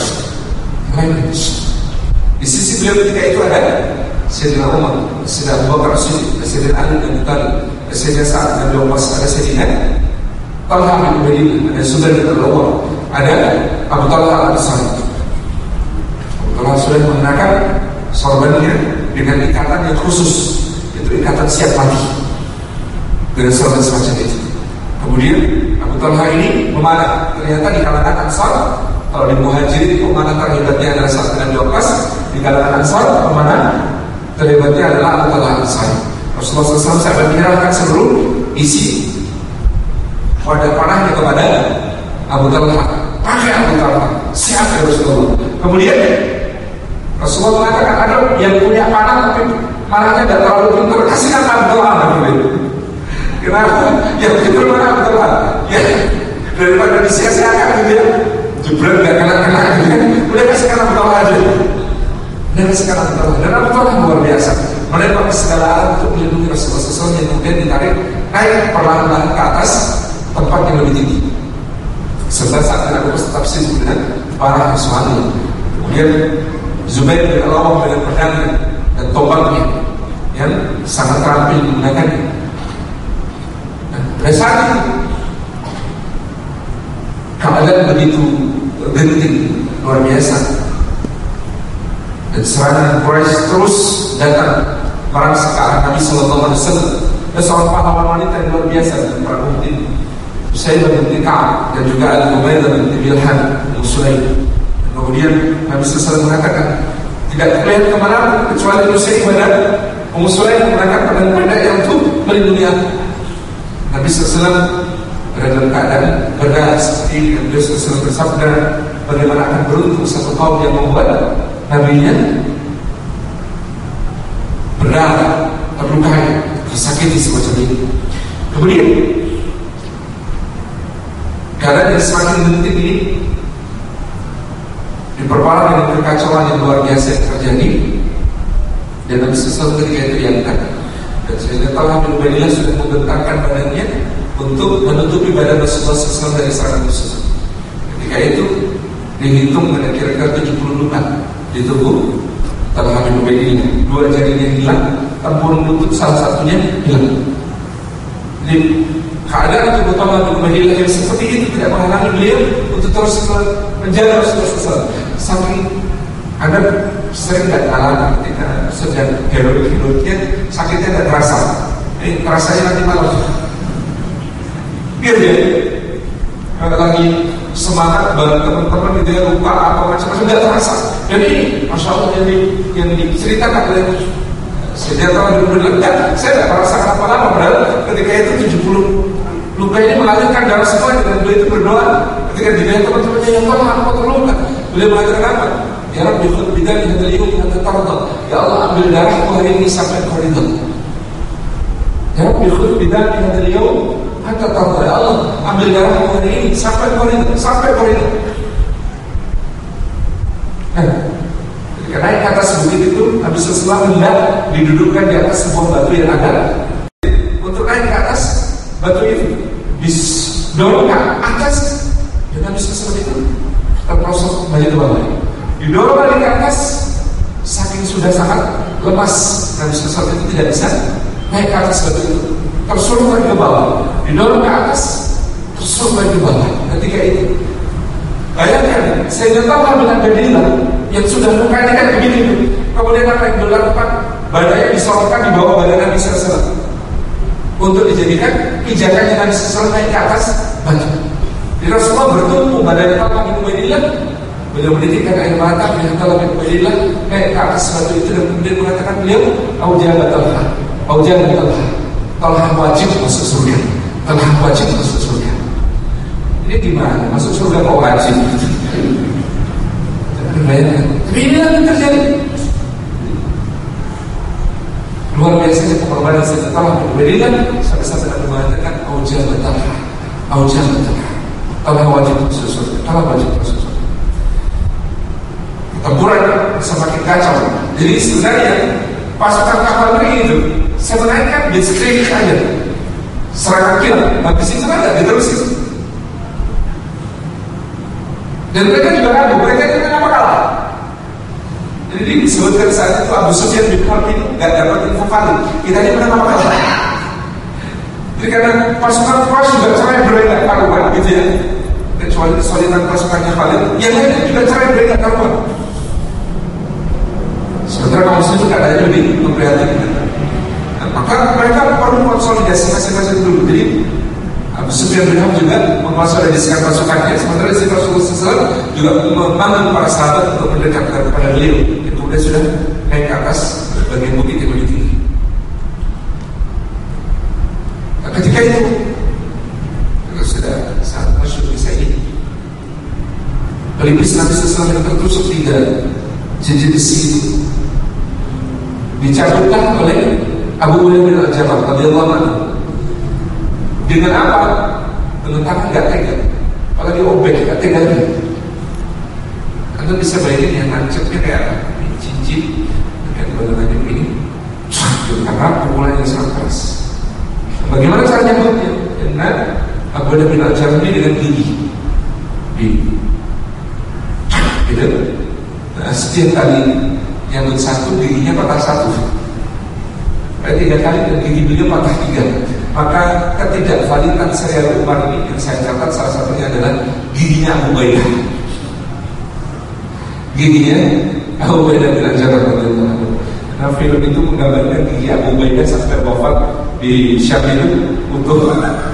Di sisi beliau ketika itu ada Sayyidina Umar, Sayyidina Abu Bakar As-Siddiq, Sayyidina Ali bin Abi Thalib, Sayyidina Sa'ad bin Abi Waqqas, ada Sayyidina Talha bin Ubaidillah, ada Zubair bin Al-Awwam, ada Abu Talha Al-Ansari. Abu Talha sudah mengenakan sorbannya dengan ikatan yang khusus, itu ikatan siap mati dengan sorban semacam itu. Kemudian Abu Talha ini memanah, ternyata di kalangan Ansar, kalau di Muhajirin pemanah terhebatnya adalah Sa'ad bin Abi Waqqas, di kalangan Ansar pemanah terlibatnya adalah Abu Talha Al-Ansari. Rasulullah SAW sampai menyerahkan seluruh isi wadah panahnya kepada Abu Talha. Pakai Abu Talha, siap ya Rasulullah. Kemudian Rasulullah mengatakan, ada yang punya panah tapi panahnya tidak terlalu pintar, kasihkan Abu Talha. Kenapa? Yang pintar mana Abu Talha? Ya, daripada disia-siakan gitu ya, jebret gak kena-kena gitu ya, udah kasihkan Abu Talha aja. Dan sekarang dan Abu Talha luar biasa menembak segala alat untuk melindungi Rasulullah SAW yang kemudian ditarik naik perlahan-lahan ke atas tempat yang lebih tinggi. Serta saat Abu Bakar tetap sibuk dengan para suami. Kemudian Zubair bin Al-Awwam dengan pedangnya dan tombaknya yang sangat terampil menggunakannya. Pada saat itu keadaan begitu genting luar biasa. Dan serangan Quraisy terus datang merangsek ke arah Nabi Sallallahu Alaihi Wasallam. Dan seorang pahlawan wanita yang luar biasa dalam perang Uhud ini, Usaybah binti Ka'ab dan juga Al-Ubaidah binti Bilhan Sulaim. Kemudian Nabi Sallallahu Alaihi Wasallam mengatakan tidak terlihat kemana kecuali Usaybah dan Sulaim menggunakan pedang-pedang yang untuk melindungi aku. Nabi Sallallahu Alaihi Wasallam berada dalam keadaan berdarah seperti ini. Nabi Sallallahu Alaihi Wasallam bersabda, bagaimana akan beruntung satu kaum yang membuat nabinya berdarah, terlukai, tersakiti semacam ini. Kemudian keadaan yang semakin genting ini diperparah dengan kekacauan yang luar biasa yang terjadi, dan Nabi SAW ketika itu diangkat. Dan Sayyidina Talha bin Ubaidillah sudah membentangkan badannya untuk menutupi badan Rasulullah SAW dari serangan musuh. Ketika itu dihitung ada kira-kira 70 luka di tubuh Talha bin Ubaidillah. 2 jarinya hilang, tempurung lutut salah satunya hilang. Jadi keadaan tubuh Talha bin Ubaidillah yang seperti itu tidak menghalangi beliau untuk terus menjaga Rasulullah SAW. Saking Anda sering tidak kalah ketika sedang heroiknya, sakitnya tidak terasa. Terasanya nanti malam. Biar dia kalau lagi semangat bareng teman-teman gitu ya, lupa apa macam-macam tidak terasa. Jadi Masya Allah yang diceritakan oleh Sayyidina Talha, saya tidak merasakan apa-apa, padahal ketika itu 70 luka ini mengalirkan darah semua, dan beliau itu berdoa ketika dilihat teman-temannya yang Talha apa terluka. Beliau mengatakan apa? Ya Rabbi khud bidami hadal yawm hatta tarda. Ya Allah, ambil darahku hari ini sampai kau ridha. Ya Rabbi khud bidami hadal yawm hatta tarda. Ya Allah, ambil darahku hari ini sampai kau ridha, sampai kau ridha. Ketika naik ke atas bukit itu, Nabi SAW hendak didudukkan di atas sebuah batu yang ada. Untuk naik ke atas batu itu didorong ke atas, dan Nabi SAW itu terprosok kembali ke bawah. Didorong balik ke atas, saking sudah sangat lemas Nabi SAW itu tidak bisa naik ke atas batu itu, tersuruh lagi ke bawah. Didorong ke atas, tersuruh lagi ke bawah. Ketika itu bayangkan Sayyidina Talha bin Ubaidillah yang sudah lukanya kan begini, kemudian apa yang dilakukan? Badannya disorotkan di bawah badan Nabi SAW untuk dijadikan pijakannya Nabi SAW naik ke atas batu. Di Rasulullah bertumpu badan Talha bin Ubaidillah. Beliau menitikkan air mata melihat Talha bin Ubaidillah naik ke atas batu itu, dan kemudian mengatakan beliau, Aujala Talha, Aujala Talha, Talha wajib masuk surga, Talha wajib masuk surga. Ini gimana? Masuk surga kok wajib? Bayangkan. Tapi ini yang terjadi. Luar biasanya pengorbanan Sayyidina Talha bin Ubaidillah sampai Nabi mengatakan Aujala Talha, Aujala Talha, Talha wajib masuk surga, Talha wajib masuk surga. Pertempuran semakin kacau. Jadi sebenarnya pasukan kavalri itu sebenarnya kan blitzkrieg aja, serangan kill, habis itu kan tidak diterusin. Dan mereka juga ragu, mereka itu kenapa kalah. Jadi disebutkan saat itu Abu Sufyan bin Harb ini tidak dapat info valid, kita ini kenapa kalah. Jadi karena pasukan Quraisy juga cerai-berai tidak karuan gitu ya, kecuali kesulitan pasukannya valid, yang lainnya juga cerai-berai tidak karuan. Sementara kaum muslim keadaannya lebih memprihatinkan. Maka mereka perlu konsolidasi masing-masing dulu. Jadi Abu Sufyan bin Harb juga mengonsolidasikan pasukannya, sementara si Rasulullah SAW juga memanggil para sahabat untuk mendekat kepada beliau. Kemudian sudah naik ke atas bagian bukit yang lebih tinggi. Ketika itu sudah saat masyhur kisah ini, pelipis Nabi SAW yang tertusuk 3 jejak besi itu dicabutkan oleh Abu Hurairah bin Al-Jabal radhiyallahu anhu. Dengan apa? Dengan tangan gak tega. Kalau diobek gak tega lagi. Anda bisa bayangin yang nancapnya kayak cincin, kayak badannya begini, karena pukulannya sangat keras. Bagaimana cara nyambutnya? Dengan Abu Hurairah bin Al-Jabal ini dengan gigi. Gitu. Nah, setiap kali nyambut satu, giginya patah 1. 3 kali dan gigi beliau patah 3. Maka ketidakvalidan serial Umar ini yang saya catat salah satunya adalah giginya Abu Ubaidah. Giginya Abu Ubaidah bin Al-Jarrah radhiyallahu anhu. Nah, film itu menggambarkan gigi Abu Ubaidah sampai wafat di Syam itu utuh.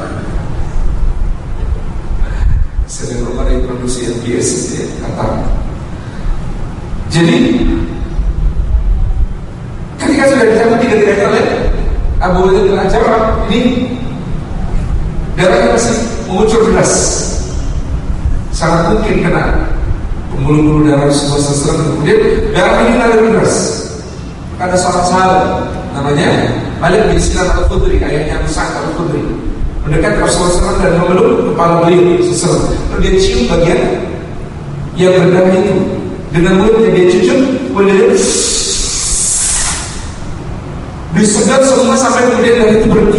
Serial Umar yang produksi NBS ya, Qatar. Jadi ketika sudah dicabut 3 kali oleh Abu Ubaidah bin Al-Jarrah, ini darahnya masih mengucur deras. Sangat mungkin kena pembuluh-pembuluh darah Rasulullah SAW. Kemudian darah ini mengalir deras. Ada seorang sahabat namanya Malik bin Sinan Al-Khudri, ayahnya Abu Sa'id Al-Khudri, mendekat Rasulullah SAW dan memeluk kepala beliau SAW. Lalu dia cium bagian yang berdarah itu dengan mulutnya dia cucuk, kemudian dia disedot semua sampai kemudian darah itu berhenti.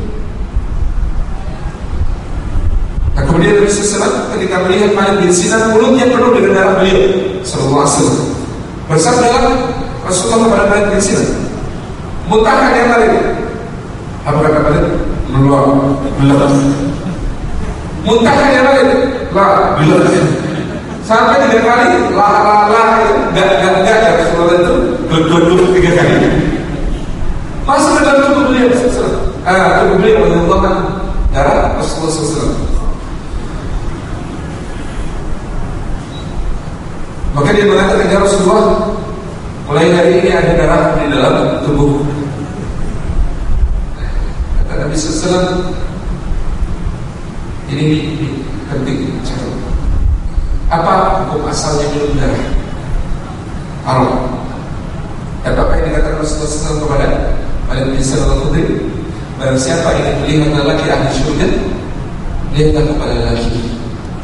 Nah, kemudian Nabi SAW ketika melihat Malik bin Sinan, mulutnya penuh dengan darah beliau sallallahu alaihi wasallam, bersabdalah Rasulullah kepada Malik bin Sinan, muntahkan yang Malik. Apa kata Malik? Meluap, belak. Muntahkan yang Malik? Lah, belak. Sampai 3 kali, enggak, Rasulullah itu geluk-geluk 3 kali. Masuk ke dalam tubuh beliau sallallahu tubuh beliau mengeluarkan darah Rasulullah sallallahu. Maka dia mengatakan, ya Rasulullah, mulai hari ini ada darah di dalam tubuh. Kata Nabi SAW, ini penting. Apa hukum asalnya minum darah? Haram. Dan apa yang dikatakan Rasulullah SAW kepada Malik bin Sinan Al-Khudri, barang siapa ingin melihat lelaki ahli syurga, lihatlah kepada lelaki.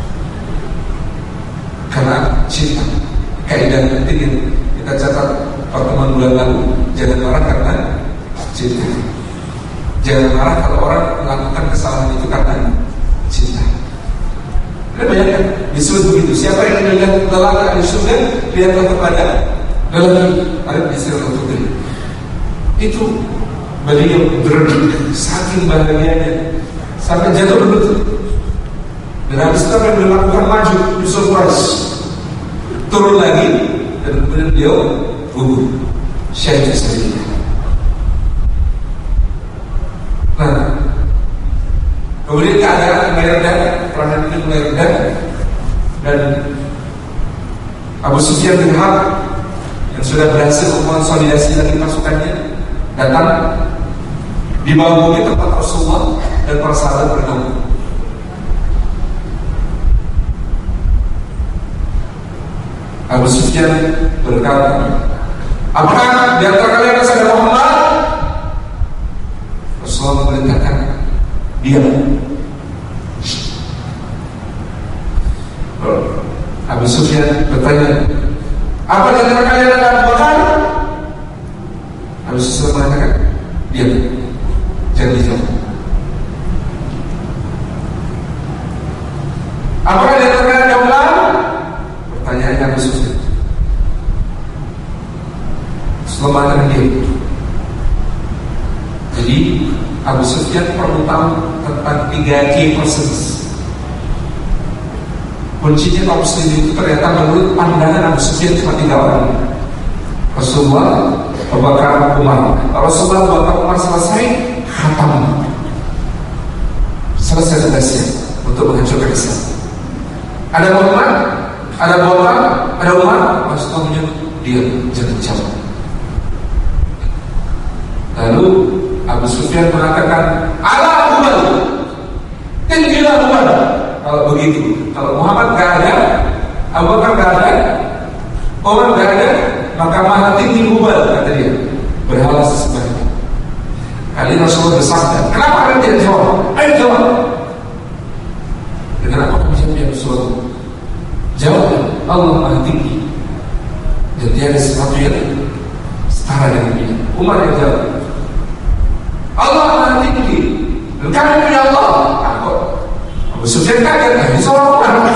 Karena cinta, kaidah penting yang kita catat pertemuan bulan lalu, jangan marah karena cinta. Jangan marah kalau orang melakukan kesalahan itu karena cinta. Anda bayangkan, disebut begitu, siapa yang melihat lelaki ahli surga, lihatlah kepada lelaki Malik bin Sinan Al-Khudri. Itu beliau berenang saking bahagianya sampai jatuh berlutut. Dan habis itu apa yang beliau lakukan? Maju di surprise, turun lagi, dan kemudian beliau gugur syahid sendiri. Nah, kemudian keadaan mulai reda, peranan ini mulai reda, dan Abu Sufyan bin Harb yang sudah berhasil mengonsolidasi lagi pasukannya datang di bawah bukit tempat Rasulullah dan para sahabat bergabung. Abu Sufyan berkata, apakah di antara kalian masih ada Muhammad? Rasulullah memerintahkan, diam. Abu Sufyan bertanya, apa di antara kalian ada Abu Bakar? Abu Sufyan mengatakan, diam, jangan dijawab. Apakah di antara kalian ada Umar? Pertanyaannya Abu Sufyan. Rasulullah mengatakan, diam. Jadi Abu Sufyan perlu tahu tentang 3 key persons. Kuncinya kaum muslimin itu ternyata menurut pandangan Abu Sufyan cuma 3 orang: Rasulullah, Abu Bakar, Umar. Rasulullah, Abu Bakar, Umar selesai, khatam, selesai tugasnya untuk menghancurkan Islam. Ada Muhammad, ada Abu Bakar, ada Umar. Rasulullah menyuruh dia jangan jawab. Lalu Abu Sufyan mengatakan, ala Umar, tinggilah Umar. Kalau begitu, kalau Muhammad gak ada, Abu Bakar gak ada, Umar gak ada, maka maha tinggi Umar, kata dia, berhala sesembahnya. Kali ini Rasulullah bersabda, kenapa kalian tidak jawab? Ayo jawab. Dengan apa kamu jawab ya Rasulullah? Jawab, Allah maha tinggi dan tiada sesuatu yang setara dengan dia. Umar yang jawab, Allah maha tinggi dan kami punya Allah. Abu Sufyan kaget, bisa orang.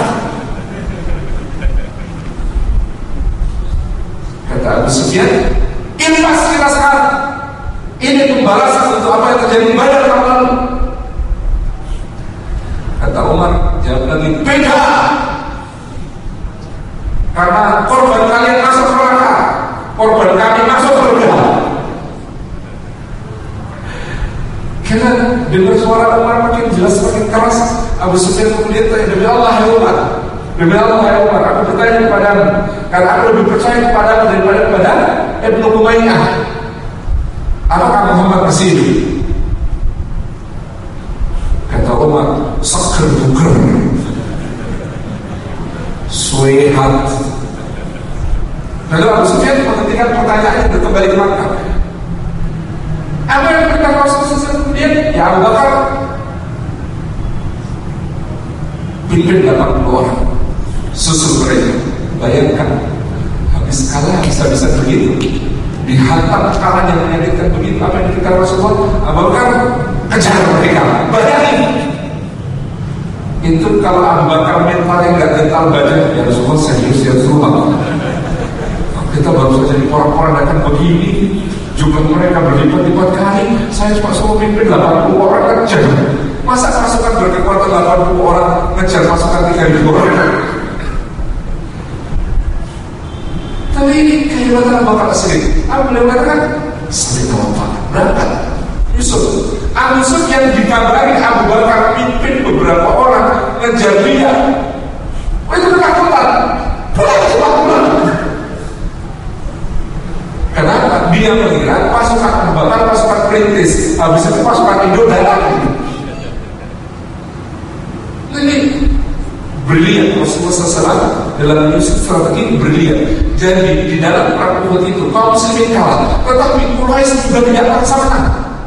Kata Abu Sufyan, infas kita sekarang. Ini pembalasan untuk apa yang terjadi di Badar tahun lalu. Kata Umar, jawab lagi, beda. Karena korban kalian masuk neraka, korban kami masuk surga. Karena dengar suara Umar makin jelas, makin keras. Abu Sufyan kemudian tanya, demi Allah ya Umar, demi Allah ya Umar, aku bertanya kepadamu, karena aku lebih percaya kepadamu daripada kepada Ibnu Umayyah. Apakah Muhammad masih hidup? Kata Umar, sakar buker, suehat. Lalu Abu Sufyan menghentikan pertanyaannya dan kembali ke Makkah. Apa yang perintah Rasulullah kemudian? Ya Abu Bakar pimpin 80 orang, susul mereka. Bayangkan, habis kalah bisa-bisa begitu, dihantam kalah yang menyakitkan begitu. Apa yang dikatakan Rasulullah? Abu Bakar kejar mereka. Bayangin, itu kalau Abu Bakar mentalnya nggak gental baca, ya Rasulullah serius ya Rasulullah. Kita baru saja di orang-orang akan begini, jumlah mereka berlipat-lipat kali. Saya cuma suruh pimpin 80 orang aja. Masa pasukan berkekuatan 80 orang ngejar pasukan 3.000 orang? Tapi ini kehebatan Abu Bakar sendiri. Apa beliau katakan? Sampai tawafah berangkat. Yusuf yang dikabari Abu Bakar pimpin beberapa orang ngejar dia. Itu ketakutan. Pulang. Kenapa? Dia mengira pasukan Abu Bakar pasukan perintis, habis itu pasukan Indo datang. Ini brilian. Rasulullah SAW dalam Yusuf strategi brilian. Jadi di dalam perang Uhud itu kaum muslimin kalah, tetapi Quraisy juga tidak merasa menang.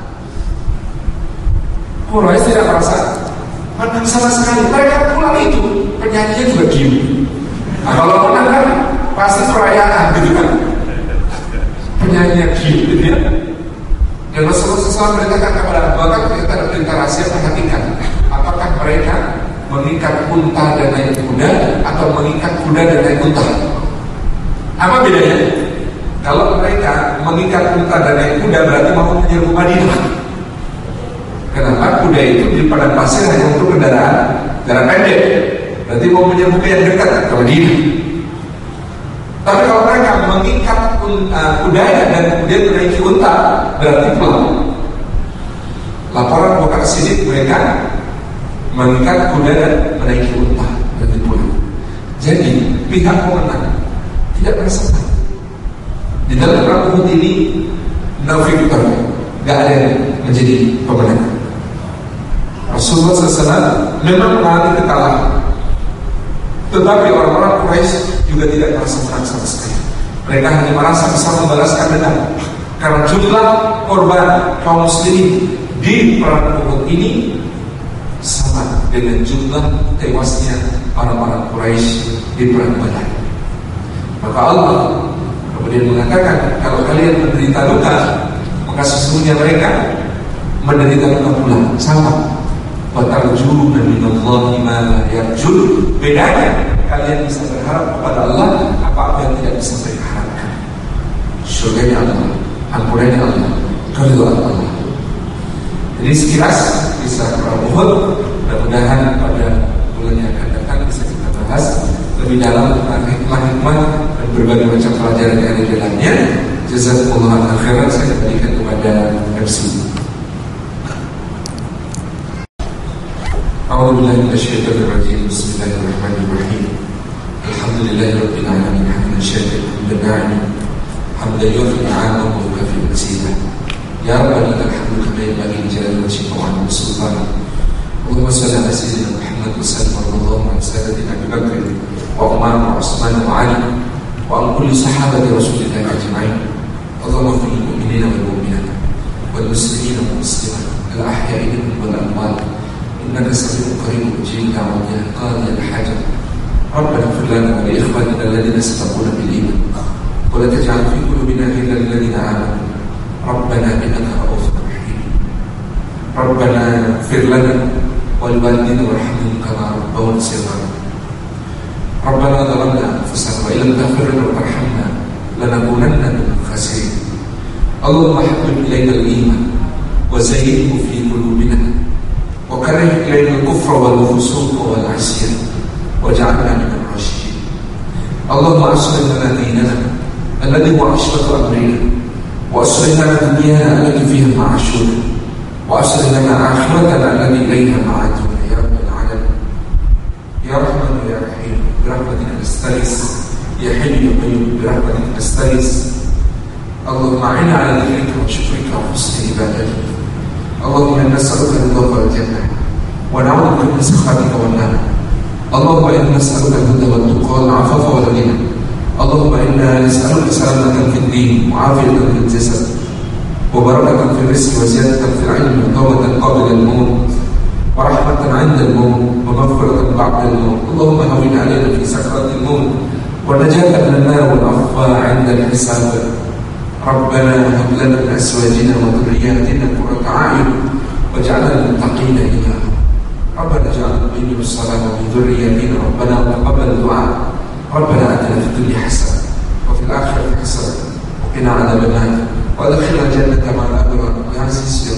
Quraisy tidak merasa menang sama sekali. Mereka pulang itu penyanyinya juga gini. Nah, kalau menang kan pasti perayaan gitu kan. Penyanyinya gitu ya. Dan Rasulullah SAW beritakan kepada Abu Bakar, kita ada perintah rahasia, perhatikan apakah mereka mengikat unta dan naik kuda atau mengikat kuda dan naik unta. Apa bedanya? Kalau mereka mengikat unta dan naik kuda berarti mau menyerbu Madinah. Kenapa? Kuda itu di padang pasir hanya untuk kendaraan pendek. Berarti mau menyerbu ke yang dekat ke Madinah. Tapi kalau mereka mengikat kudanya dan kemudian menaiki unta berarti pulang. Laporan buka sini mereka mengikat kuda dan menaiki unta dan pulang. Jadi pihak pemenang tidak merasa menang. Di dalam perang Uhud ini no victor, nggak ada yang menjadi pemenang. Rasulullah SAW memang mengalami kekalahan, tetapi orang-orang Quraisy juga tidak merasa menang sama sekali. Mereka hanya merasa bisa membalaskan dendam karena jumlah korban kaum muslimin di perang Uhud ini sama dengan jumlah tewasnya orang-orang Quraisy di perang Badar. Maka Allah kemudian mengatakan, kalau kalian menderita luka, maka sesungguhnya mereka menderita luka pula sama. Wa tarjuna minallahi ma la yarjun. Bedanya kalian bisa berharap kepada Allah apa yang tidak bisa mereka harapkan. Surganya Allah, ampunannya Allah, keridhaan Allah. Jadi sekilas kisah perang Uhud, mudah-mudahan pada bulan yang akan datang bisa kita bahas lebih dalam tentang hikmah-hikmah dan berbagai macam pelajaran yang ada di dalamnya. Jazakumullah khairan. Saya kembalikan kepada MC. A'udzubillahi minasyaitonir rajim. Bismillahirrahmanirrahim. Alhamdulillahirabbil alamin. Hamdan syakiran lillahi hamdan yufi ni'amahu wa yukafi mazidah. Ya Rabbana lakal hamdu kama yanbaghi li jalali wajhika wa 'azimi sultanik. Allahumma shalli ala sayyidina Muhammad wa sallim ala sayyidina Abi Bakr wa Umar wa Utsman wa Ali wa an kulli sahabati Rasulillah ajma'in. Allahumma ighfir lil mu'minina wal mu'minat wal muslimina wal muslimat al ahya'i minhum wal amwat innaka sami'un qaribun mujibud da'wat ya qadi al hajat. Rabbana ighfir lana wa li ikhwanina alladhina sabaquna bil iman wa la taj'al fi qulubina ghillan lil ladzina amanu. Rabbana innaka ra'ufur rahim. Rabbana ighfir lana wa li walidina warhamhum kama rabbawna shighara. Rabbana zalamna anfusana wa illam taghfir lana wa tarhamna lanakunanna minal khasirin. Allahumma habbib ilayna al-iman wa zayyinhu fi qulubina wa karrih ilayna al-kufra wal fusuq wal 'isyan waj'alna minal rasyidin. Allahumma aslih lana dinana alladhi huwa 'ismatu amrina wa aslih lana dunyana allati fiha ma'ashuna wa aslih lana akhiratana allati ilayha ma'aduna ya rabbal alamin. Ya Rahman ya Rahim, birahmatika nastaghis, ya Hayy ya Qayyum, birahmatika nastaghis. Allahumma a'inna 'ala dhikrika wa syukrika wa husni ibadatik. Allahumma inna nas'aluka ridhaka wal jannah wa na'udzu bika min sakhatika wan nar. Allahumma inna nas'aluka al-huda wat tuqa wal 'afafa wal ghina. Allahumma inna nas'aluka salamatan fid din wa 'afiyatan fil jasad وبركة في الرزق وزيادة في العلم وتوبة قبل الموت ورحمة عند الموت ومغفرة بعد الموت. اللهم هون علينا في سكرات الموت والنجاة من النار والعفو عند الحساب. ربنا هب لنا من أزواجنا وذرياتنا قرة أعين واجعلنا للمتقين إماما. ربنا اجعلنا مقيمين الصلاة ومن ذرياتنا ربنا وتقبل الدعاء. ربنا آتنا في الدنيا حسنة وفي الآخرة حسنة وقنا عذاب النار وادخلنا الجنة مع الأبرار يا عزيز